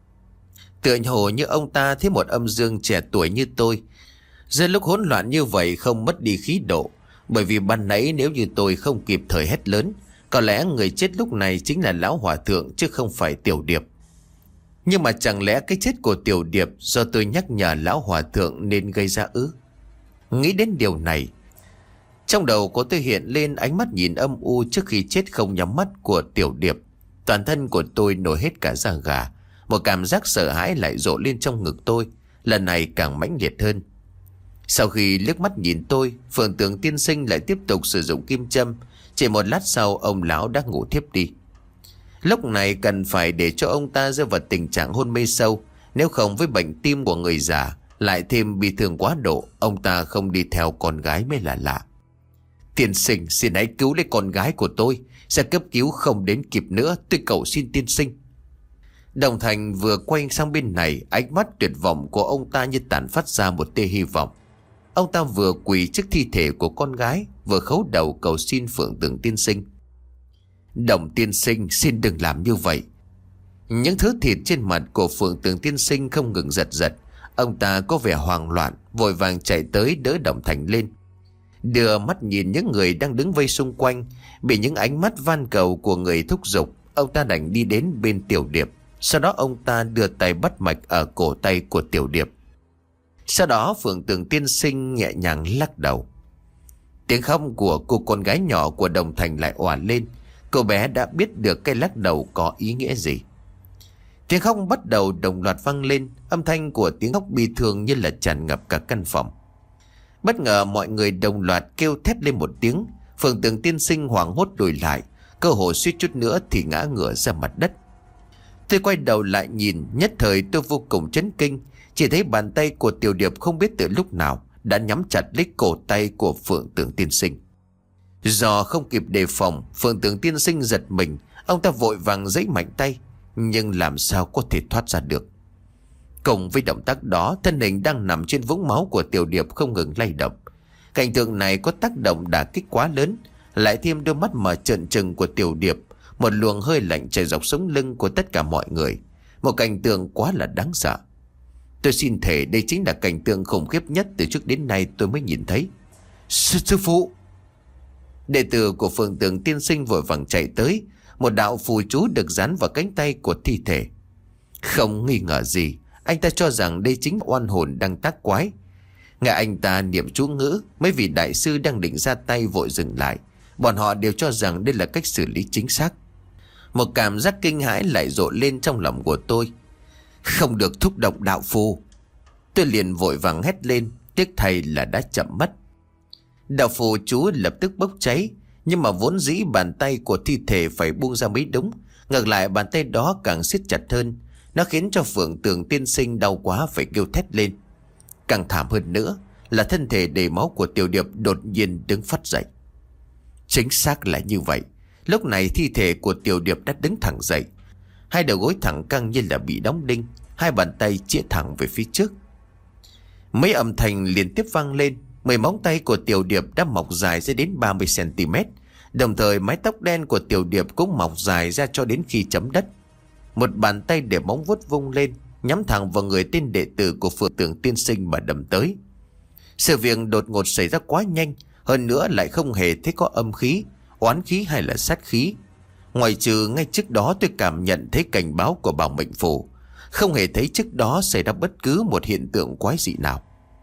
Tựa hồ như ông ta thấy một âm dương trẻ tuổi như tôi giữa lúc hỗn loạn như vậy không mất đi khí độ. Bởi vì ban nãy nếu như tôi không kịp thời hét lớn, có lẽ người chết lúc này chính là Lão Hòa Thượng chứ không phải Tiểu Điệp. Nhưng mà chẳng lẽ cái chết của Tiểu Điệp do tôi nhắc nhở Lão Hòa Thượng nên gây ra ư? Nghĩ đến điều này, trong đầu của tôi hiện lên ánh mắt nhìn âm u trước khi chết không nhắm mắt của Tiểu Điệp. Toàn thân của tôi nổi hết cả da gà. Một cảm giác sợ hãi lại rộ lên trong ngực tôi, lần này càng mãnh liệt hơn. Sau khi liếc mắt nhìn tôi, Phượng Tường Tiên Sinh lại tiếp tục sử dụng kim châm. Chỉ một lát sau ông lão đã ngủ thiếp đi. Lúc này cần phải để cho ông ta rơi vào tình trạng hôn mê sâu. Nếu không với bệnh tim của người già, lại thêm bị thương quá độ, ông ta không đi theo con gái mới là lạ. Tiên sinh, xin hãy cứu lấy con gái của tôi. Xe cấp cứu không đến kịp nữa, tôi cầu xin tiên sinh. Đồng Thành vừa quay sang bên này, ánh mắt tuyệt vọng của ông ta như tản phát ra một tia hy vọng. Ông ta vừa quỳ trước thi thể của con gái, vừa khấu đầu cầu xin Phượng Tường Tiên Sinh. Đồng tiên sinh, xin đừng làm như vậy. Những thứ thịt trên mặt của Phượng Tường Tiên Sinh không ngừng giật giật. Ông ta có vẻ hoang loạn, vội vàng chạy tới đỡ Đồng Thành lên. Đưa mắt nhìn những người đang đứng vây xung quanh, bị những ánh mắt van cầu của người thúc giục, ông ta đành đi đến bên Tiểu Điệp. Sau đó ông ta đưa tay bắt mạch ở cổ tay của Tiểu Điệp. Sau đó Phượng Tường Tiên Sinh nhẹ nhàng lắc đầu. Tiếng khóc của cô con gái nhỏ của Đồng Thành lại òa lên. Cô bé đã biết được cái lắc đầu có ý nghĩa gì. Tiếng khóc bắt đầu đồng loạt vang lên. Âm thanh của tiếng khóc bi thương như là tràn ngập cả căn phòng. Bất ngờ mọi người đồng loạt kêu thét lên một tiếng. Phượng Tường Tiên Sinh hoảng hốt lùi lại, cơ hồ suýt chút nữa thì ngã ngửa ra mặt đất. Tôi quay đầu lại nhìn, nhất thời tôi vô cùng chấn kinh. Chỉ thấy bàn tay của Tiểu Điệp không biết từ lúc nào đã nhắm chặt lấy cổ tay của Phượng Tường Tiên Sinh. Do không kịp đề phòng, Phượng Tường Tiên Sinh giật mình. Ông ta vội vàng giãy mạnh tay, nhưng làm sao có thể thoát ra được. Cùng với động tác đó, thân hình đang nằm trên vũng máu của Tiểu Điệp không ngừng lay động. Cảnh tượng này có tác động đả kích quá lớn, lại thêm đôi mắt mở trợn trừng của Tiểu Điệp. Một luồng hơi lạnh chảy dọc sống lưng của tất cả mọi người. Một cảnh tượng quá là đáng sợ. Tôi xin thề đây chính là cảnh tượng khủng khiếp nhất từ trước đến nay tôi mới nhìn thấy. Sư, sư phụ! Đệ tử của Phượng Tường Tiên Sinh vội vàng chạy tới. Một đạo phù chú được dán vào cánh tay của thi thể. Không nghi ngờ gì, anh ta cho rằng đây chính oan hồn đang tác quái. Nghe anh ta niệm chú ngữ, mấy vị đại sư đang định ra tay vội dừng lại. Bọn họ đều cho rằng đây là cách xử lý chính xác. Một cảm giác kinh hãi lại rộ lên trong lòng của tôi. Không được thúc động đạo phù. Tôi liền vội vàng hét lên, tiếc thay là đã chậm mất. Đạo phù chú lập tức bốc cháy, nhưng mà vốn dĩ bàn tay của thi thể phải buông ra mới đúng. Ngược lại bàn tay đó càng siết chặt hơn. Nó khiến cho Phượng Tường Tiên Sinh đau quá phải kêu thét lên. Càng thảm hơn nữa là thân thể đầy máu của Tiểu Điệp đột nhiên đứng phắt dậy. Chính xác là như vậy. Lúc này thi thể của Tiểu Điệp đã đứng thẳng dậy. Hai đầu gối thẳng căng như là bị đóng đinh. Hai bàn tay chĩa thẳng về phía trước. Mấy âm thanh liên tiếp vang lên. Mười móng tay của Tiểu Điệp đã mọc dài ra đến ba mươi xăng ti mét. Đồng thời mái tóc đen của Tiểu Điệp cũng mọc dài ra cho đến khi chấm đất. Một bàn tay để móng vuốt vung lên, nhắm thẳng vào người tên đệ tử của Phượng Tường Tiên Sinh mà đâm tới. Sự việc đột ngột xảy ra quá nhanh, hơn nữa lại không hề thấy có âm khí, oán khí hay là sát khí. Ngoài trừ ngay trước đó tôi cảm nhận thấy cảnh báo của bảo mệnh phù, không hề thấy trước đó xảy ra bất cứ một hiện tượng quái dị nào.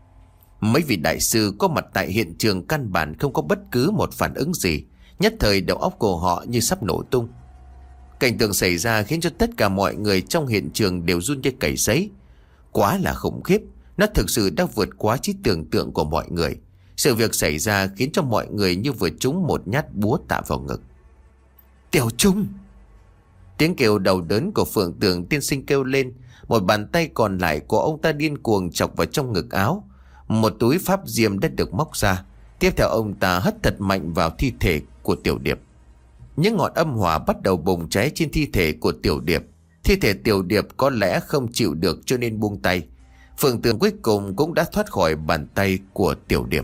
Mấy vị đại sư có mặt tại hiện trường căn bản không có bất cứ một phản ứng gì, nhất thời đầu óc của họ như sắp nổ tung. Cảnh tượng xảy ra khiến cho tất cả mọi người trong hiện trường đều run như cầy sấy. Quá là khủng khiếp, nó thực sự đã vượt quá trí tưởng tượng của mọi người. Sự việc xảy ra khiến cho mọi người như vừa trúng một nhát búa tạ vào ngực. Tiểu Trung! Tiếng kêu đầu đớn của Phượng Tường Tiên Sinh kêu lên. Một bàn tay còn lại của ông ta điên cuồng chọc vào trong ngực áo. Một túi pháp diêm đã được móc ra. Tiếp theo ông ta hất thật mạnh vào thi thể của Tiểu Điệp. Những ngọn âm hỏa bắt đầu bùng cháy trên thi thể của Tiểu Điệp. Thi thể Tiểu Điệp có lẽ không chịu được cho nên buông tay. Phượng Tường cuối cùng cũng đã thoát khỏi bàn tay của Tiểu Điệp.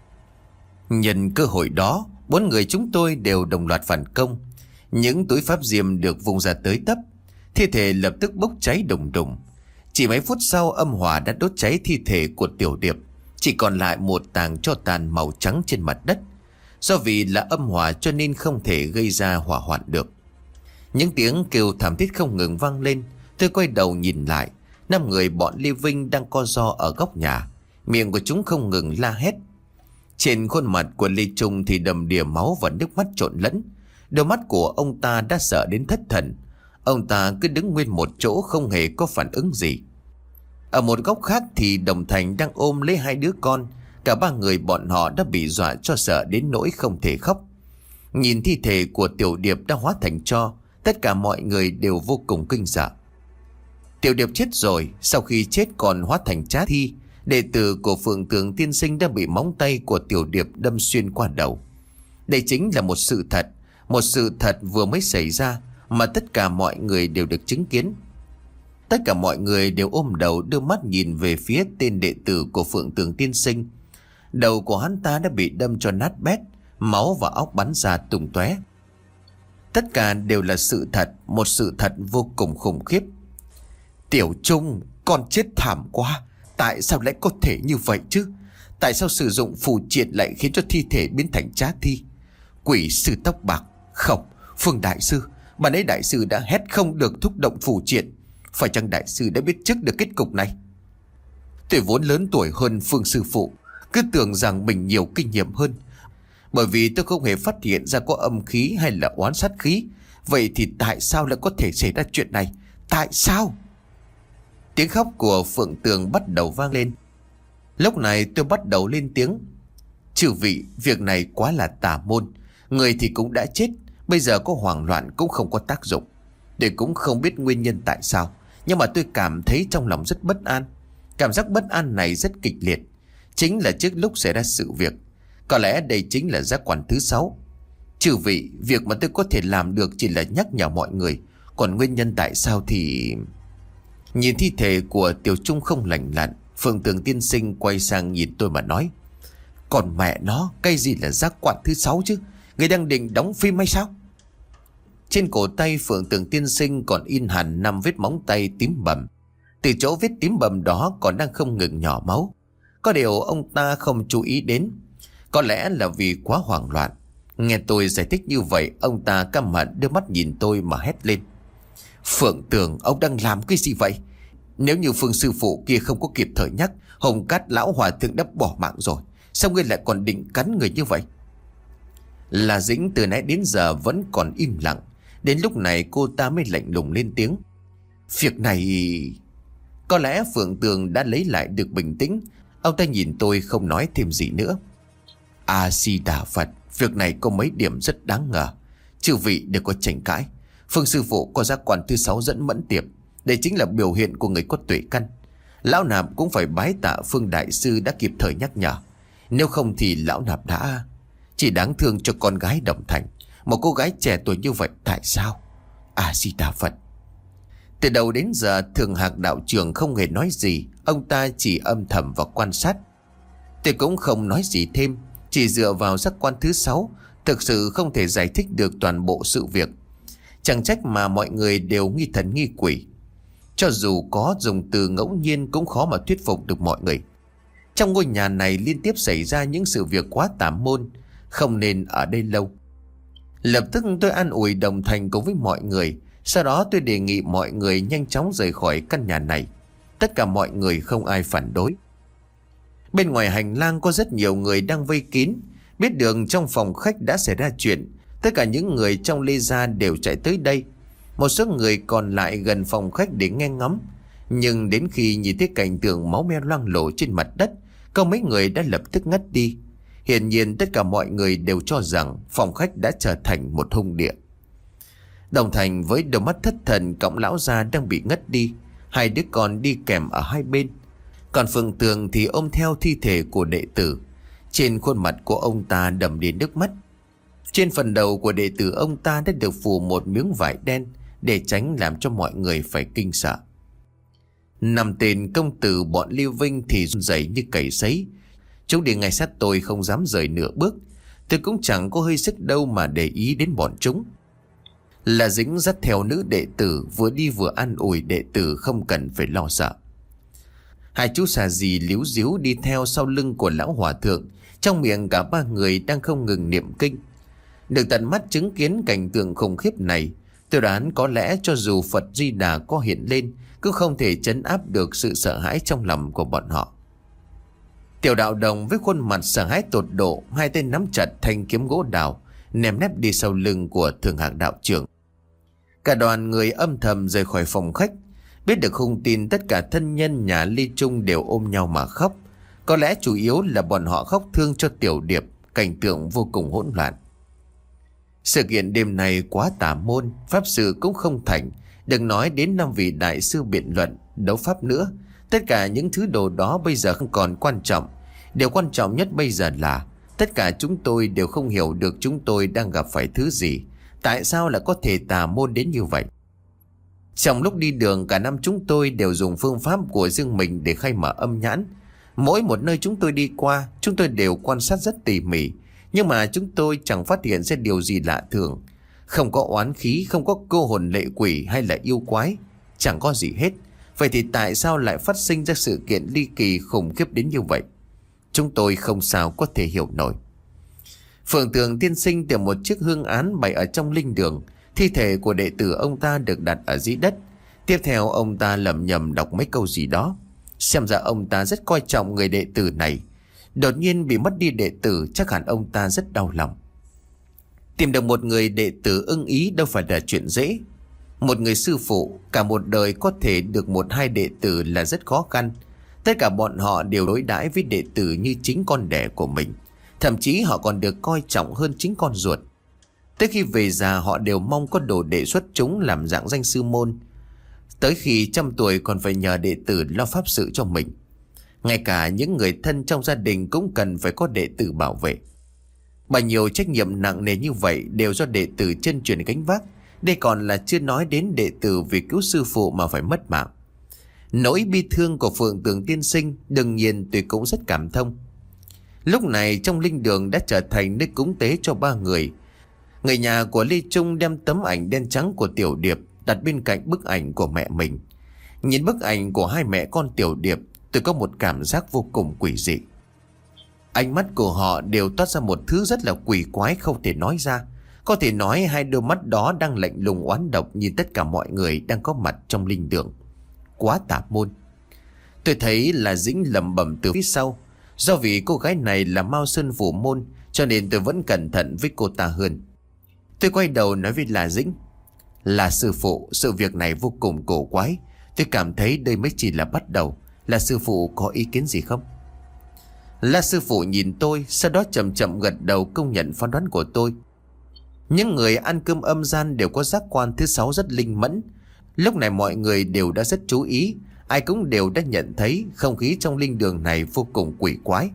Nhân cơ hội đó, bốn người chúng tôi đều đồng loạt phản công. Những túi pháp diêm được vung ra tới tấp. Thi thể lập tức bốc cháy đùng đùng. Chỉ mấy phút sau âm hỏa đã đốt cháy thi thể của Tiểu Điệp. Chỉ còn lại một tảng tro tàn màu trắng trên mặt đất. Do vì là âm hỏa cho nên không thể gây ra hỏa hoạn được. Những tiếng kêu thảm thiết không ngừng vang lên. Tôi quay đầu nhìn lại. Năm người bọn Lê Vinh đang co ro ở góc nhà. Miệng của chúng không ngừng la hét. Trên khuôn mặt của Lê Trung thì đầm đìa máu và nước mắt trộn lẫn. Đôi mắt của ông ta đã sợ đến thất thần. Ông ta cứ đứng nguyên một chỗ không hề có phản ứng gì. Ở một góc khác thì Đồng Thành đang ôm lấy hai đứa con. Cả ba người bọn họ đã bị dọa cho sợ đến nỗi không thể khóc. Nhìn thi thể của Tiểu Điệp đã hóa thành tro, tất cả mọi người đều vô cùng kinh sợ. Tiểu Điệp chết rồi, sau khi chết còn hóa thành trá thi. Đệ tử của Phượng Tường Tiên Sinh đã bị móng tay của Tiểu Điệp đâm xuyên qua đầu. Đây chính là một sự thật, một sự thật vừa mới xảy ra mà tất cả mọi người đều được chứng kiến. Tất cả mọi người đều ôm đầu đưa mắt nhìn về phía tên đệ tử của Phượng Tường Tiên Sinh. Đầu của hắn ta đã bị đâm cho nát bét, máu và óc bắn ra tung tóe. Tất cả đều là sự thật, một sự thật vô cùng khủng khiếp. Tiểu Trung, con chết thảm quá. Tại sao lại có thể như vậy chứ? Tại sao sử dụng phù triện lại khiến cho thi thể biến thành trá thi? Quỷ sư tóc bạc. Không, Phương đại sư, bạn ấy đại sư đã hét không được thúc động phù triện. Phải chăng đại sư đã biết trước được kết cục này? Tôi vốn lớn tuổi hơn Phương sư phụ, cứ tưởng rằng mình nhiều kinh nghiệm hơn. Bởi vì tôi không hề phát hiện ra có âm khí hay là oán sát khí. Vậy thì tại sao lại có thể xảy ra chuyện này? Tại sao? Tiếng khóc của Phượng Tường bắt đầu vang lên. Lúc này tôi bắt đầu lên tiếng. Chư vị, việc này quá là tà môn. Người thì cũng đã chết, bây giờ có hoảng loạn cũng không có tác dụng. Tôi cũng không biết nguyên nhân tại sao, nhưng mà tôi cảm thấy trong lòng rất bất an. Cảm giác bất an này rất kịch liệt. Chính là trước lúc xảy ra sự việc. Có lẽ đây chính là giác quan thứ sáu. Chư vị, việc mà tôi có thể làm được chỉ là nhắc nhở mọi người. Còn nguyên nhân tại sao thì... Nhìn thi thể của Tiểu Trung không lành lặn, Phượng Tường Tiên Sinh quay sang nhìn tôi mà nói. Còn mẹ nó, cái gì là giác quan thứ sáu chứ? Người đang định đóng phim hay sao? Trên cổ tay Phượng Tường Tiên Sinh còn in hẳn năm vết móng tay tím bầm. Từ chỗ vết tím bầm đó còn đang không ngừng nhỏ máu. Có điều ông ta không chú ý đến. Có lẽ là vì quá hoảng loạn. Nghe tôi giải thích như vậy, ông ta căm hận đưa mắt nhìn tôi mà hét lên. Phượng Tường, ông đang làm cái gì vậy? Nếu như Phương sư phụ kia không có kịp thời nhắc, Hồng Cát lão hòa thượng đã bỏ mạng rồi. Sao ngươi lại còn định cắn người như vậy? Là Dĩnh từ nãy đến giờ vẫn còn im lặng. Đến lúc này cô ta mới lạnh lùng lên tiếng. Việc này... Có lẽ Phượng Tường đã lấy lại được bình tĩnh. Ông ta nhìn tôi không nói thêm gì nữa. A-di-đà Phật, việc này có mấy điểm rất đáng ngờ. Chư vị đừng có tranh cãi. Phương sư phụ có giác quan thứ sáu dẫn mẫn tiệp. Đây chính là biểu hiện của người có tuệ căn. Lão Nạp cũng phải bái tạ Phương đại sư đã kịp thời nhắc nhở. Nếu không thì lão Nạp đã... Chỉ đáng thương cho con gái Đồng Thành. Một cô gái trẻ tuổi như vậy tại sao? A-di-đà Phật. Từ đầu đến giờ Thường Hạc đạo trưởng không hề nói gì. Ông ta chỉ âm thầm và quan sát. Tôi cũng không nói gì thêm. Chỉ dựa vào giác quan thứ sáu thực sự không thể giải thích được toàn bộ sự việc. Chẳng trách mà mọi người đều nghi thần nghi quỷ. Cho dù có dùng từ ngẫu nhiên cũng khó mà thuyết phục được mọi người. Trong ngôi nhà này liên tiếp xảy ra những sự việc quá tà môn, không nên ở đây lâu. Lập tức tôi an ủi Đồng Thành cùng với mọi người. Sau đó tôi đề nghị mọi người nhanh chóng rời khỏi căn nhà này. Tất cả mọi người không ai phản đối. Bên ngoài hành lang có rất nhiều người đang vây kín. Biết được trong phòng khách đã xảy ra chuyện, tất cả những người trong Lê Gia đều chạy tới đây. Một số người còn lại gần phòng khách để nghe ngóng. Nhưng đến khi nhìn thấy cảnh tượng máu me loang lổ trên mặt đất, có mấy người đã lập tức ngất đi. Hiển nhiên tất cả mọi người đều cho rằng phòng khách đã trở thành một hung địa. Đồng Thành với đôi mắt thất thần cõng lão Gia đang bị ngất đi. Hai đứa con đi kèm ở hai bên. Còn Phượng Tường thì ôm theo thi thể của đệ tử. Trên khuôn mặt của ông ta đầm đìa nước mắt. Trên phần đầu của đệ tử ông ta đã được phủ một miếng vải đen để tránh làm cho mọi người phải kinh sợ. Năm tên công tử bọn Lưu Vinh thì run rẩy như cầy sấy. Chúng đi ngay sát tôi không dám rời nửa bước. Tôi cũng chẳng có hơi sức đâu mà để ý đến bọn chúng. Là Dĩnh dắt theo nữ đệ tử vừa đi vừa an ủi đệ tử không cần phải lo sợ. Hai chú xà dì líu díu đi theo sau lưng của lão hòa thượng. Trong miệng cả ba người đang không ngừng niệm kinh. Được tận mắt chứng kiến cảnh tượng khủng khiếp này, tôi đoán có lẽ cho dù Phật Di Đà có hiện lên cũng không thể trấn áp được sự sợ hãi trong lòng của bọn họ. Tiểu Đạo Đồng với khuôn mặt sợ hãi tột độ, hai tay nắm chặt thanh kiếm gỗ đào, ném nép đi sau lưng của Thường Hạc đạo trưởng. Cả đoàn người âm thầm rời khỏi phòng khách. Biết được hung tin, tất cả thân nhân nhà Lê Trung đều ôm nhau mà khóc. Có lẽ chủ yếu là bọn họ khóc thương cho Tiểu Điệp. Cảnh tượng vô cùng hỗn loạn. Sự kiện đêm này quá tà môn, pháp sự cũng không thành, đừng nói đến năm vị đại sư biện luận, đấu pháp nữa. Tất cả những thứ đồ đó bây giờ không còn quan trọng. Điều quan trọng nhất bây giờ là tất cả chúng tôi đều không hiểu được chúng tôi đang gặp phải thứ gì. Tại sao lại có thể tà môn đến như vậy? Trong lúc đi đường, cả năm chúng tôi đều dùng phương pháp của riêng mình để khai mở âm nhãn. Mỗi một nơi chúng tôi đi qua, chúng tôi đều quan sát rất tỉ mỉ. Nhưng mà chúng tôi chẳng phát hiện ra điều gì lạ thường. Không có oán khí, không có cô hồn lệ quỷ hay là yêu quái. Chẳng có gì hết. Vậy thì tại sao lại phát sinh ra sự kiện ly kỳ khủng khiếp đến như vậy? Chúng tôi không sao có thể hiểu nổi. Phượng Tường tiên sinh tìm một chiếc hương án bày ở trong linh đường. Thi thể của đệ tử ông ta được đặt ở dưới đất. Tiếp theo ông ta lẩm nhẩm đọc mấy câu gì đó. Xem ra ông ta rất coi trọng người đệ tử này. Đột nhiên bị mất đi đệ tử, chắc hẳn ông ta rất đau lòng. Tìm được một người đệ tử ưng ý đâu phải là chuyện dễ. Một người sư phụ cả một đời có thể được một hai đệ tử là rất khó khăn. Tất cả bọn họ đều đối đãi với đệ tử như chính con đẻ của mình. Thậm chí họ còn được coi trọng hơn chính con ruột. Tới khi về già họ đều mong có đồ đệ xuất chúng làm dạng danh sư môn. Tới khi trăm tuổi còn phải nhờ đệ tử lo pháp sự cho mình. Ngay cả những người thân trong gia đình cũng cần phải có đệ tử bảo vệ. Bao nhiêu trách nhiệm nặng nề như vậy đều do đệ tử chân truyền gánh vác. Đây còn là chưa nói đến đệ tử vì cứu sư phụ mà phải mất mạng. Nỗi bi thương của Phượng Tường tiên sinh đương nhiên tôi cũng rất cảm thông. Lúc này trong linh đường đã trở thành nơi cúng tế cho ba người. Người nhà của Lê Trung đem tấm ảnh đen trắng của Tiểu Điệp đặt bên cạnh bức ảnh của mẹ mình. Nhìn bức ảnh của hai mẹ con Tiểu Điệp, tôi có một cảm giác vô cùng quỷ dị. Ánh mắt của họ đều toát ra một thứ rất là quỷ quái không thể nói ra. Có thể nói hai đôi mắt đó đang lạnh lùng oán độc nhìn tất cả mọi người đang có mặt trong linh đường. Quá tà môn. Tôi thấy là Dĩnh lẩm bẩm từ phía sau. Do vì cô gái này là Mao Sơn Phủ Môn, cho nên tôi vẫn cẩn thận với cô ta hơn. Tôi quay đầu nói với là Dĩnh: Là sư phụ, sự việc này vô cùng cổ quái. Tôi cảm thấy đây mới chỉ là bắt đầu. Là sư phụ có ý kiến gì không? Là sư phụ nhìn tôi, sau đó chậm chậm gật đầu công nhận phán đoán của tôi. Những người ăn cơm âm gian đều có giác quan thứ sáu rất linh mẫn. Lúc này mọi người đều đã rất chú ý. Ai cũng đều đã nhận thấy không khí trong linh đường này vô cùng quỷ quái.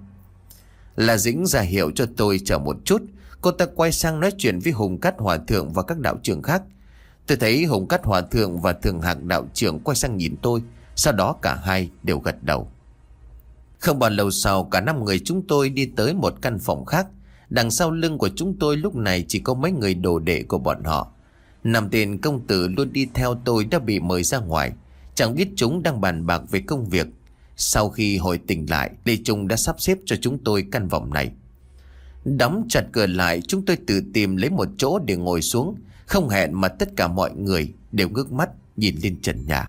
Là Dĩnh ra hiệu cho tôi chờ một chút. Cô ta quay sang nói chuyện với Hùng Cát Hòa Thượng và các đạo trưởng khác. Tôi thấy Hùng Cát Hòa Thượng và Thường Hạc đạo trưởng quay sang nhìn tôi. Sau đó cả hai đều gật đầu. Không bao lâu sau, cả năm người chúng tôi đi tới một căn phòng khác. Đằng sau lưng của chúng tôi lúc này chỉ có mấy người đồ đệ của bọn họ. Năm tên công tử luôn đi theo tôi đã bị mời ra ngoài. Chẳng biết chúng đang bàn bạc về công việc. Sau khi hồi tỉnh lại, Lê Trung đã sắp xếp cho chúng tôi căn phòng này. Đóng chặt cửa lại, chúng tôi tự tìm lấy một chỗ để ngồi xuống. Không hẹn mà tất cả mọi người đều ngước mắt nhìn lên trần nhà.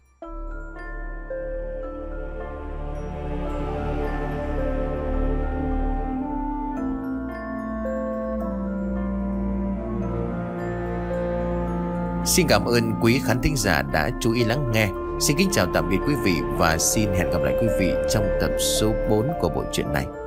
Xin cảm ơn quý khán thính giả đã chú ý lắng nghe. Xin kính chào tạm biệt quý vị và xin hẹn gặp lại quý vị trong tập số bốn của bộ truyện này.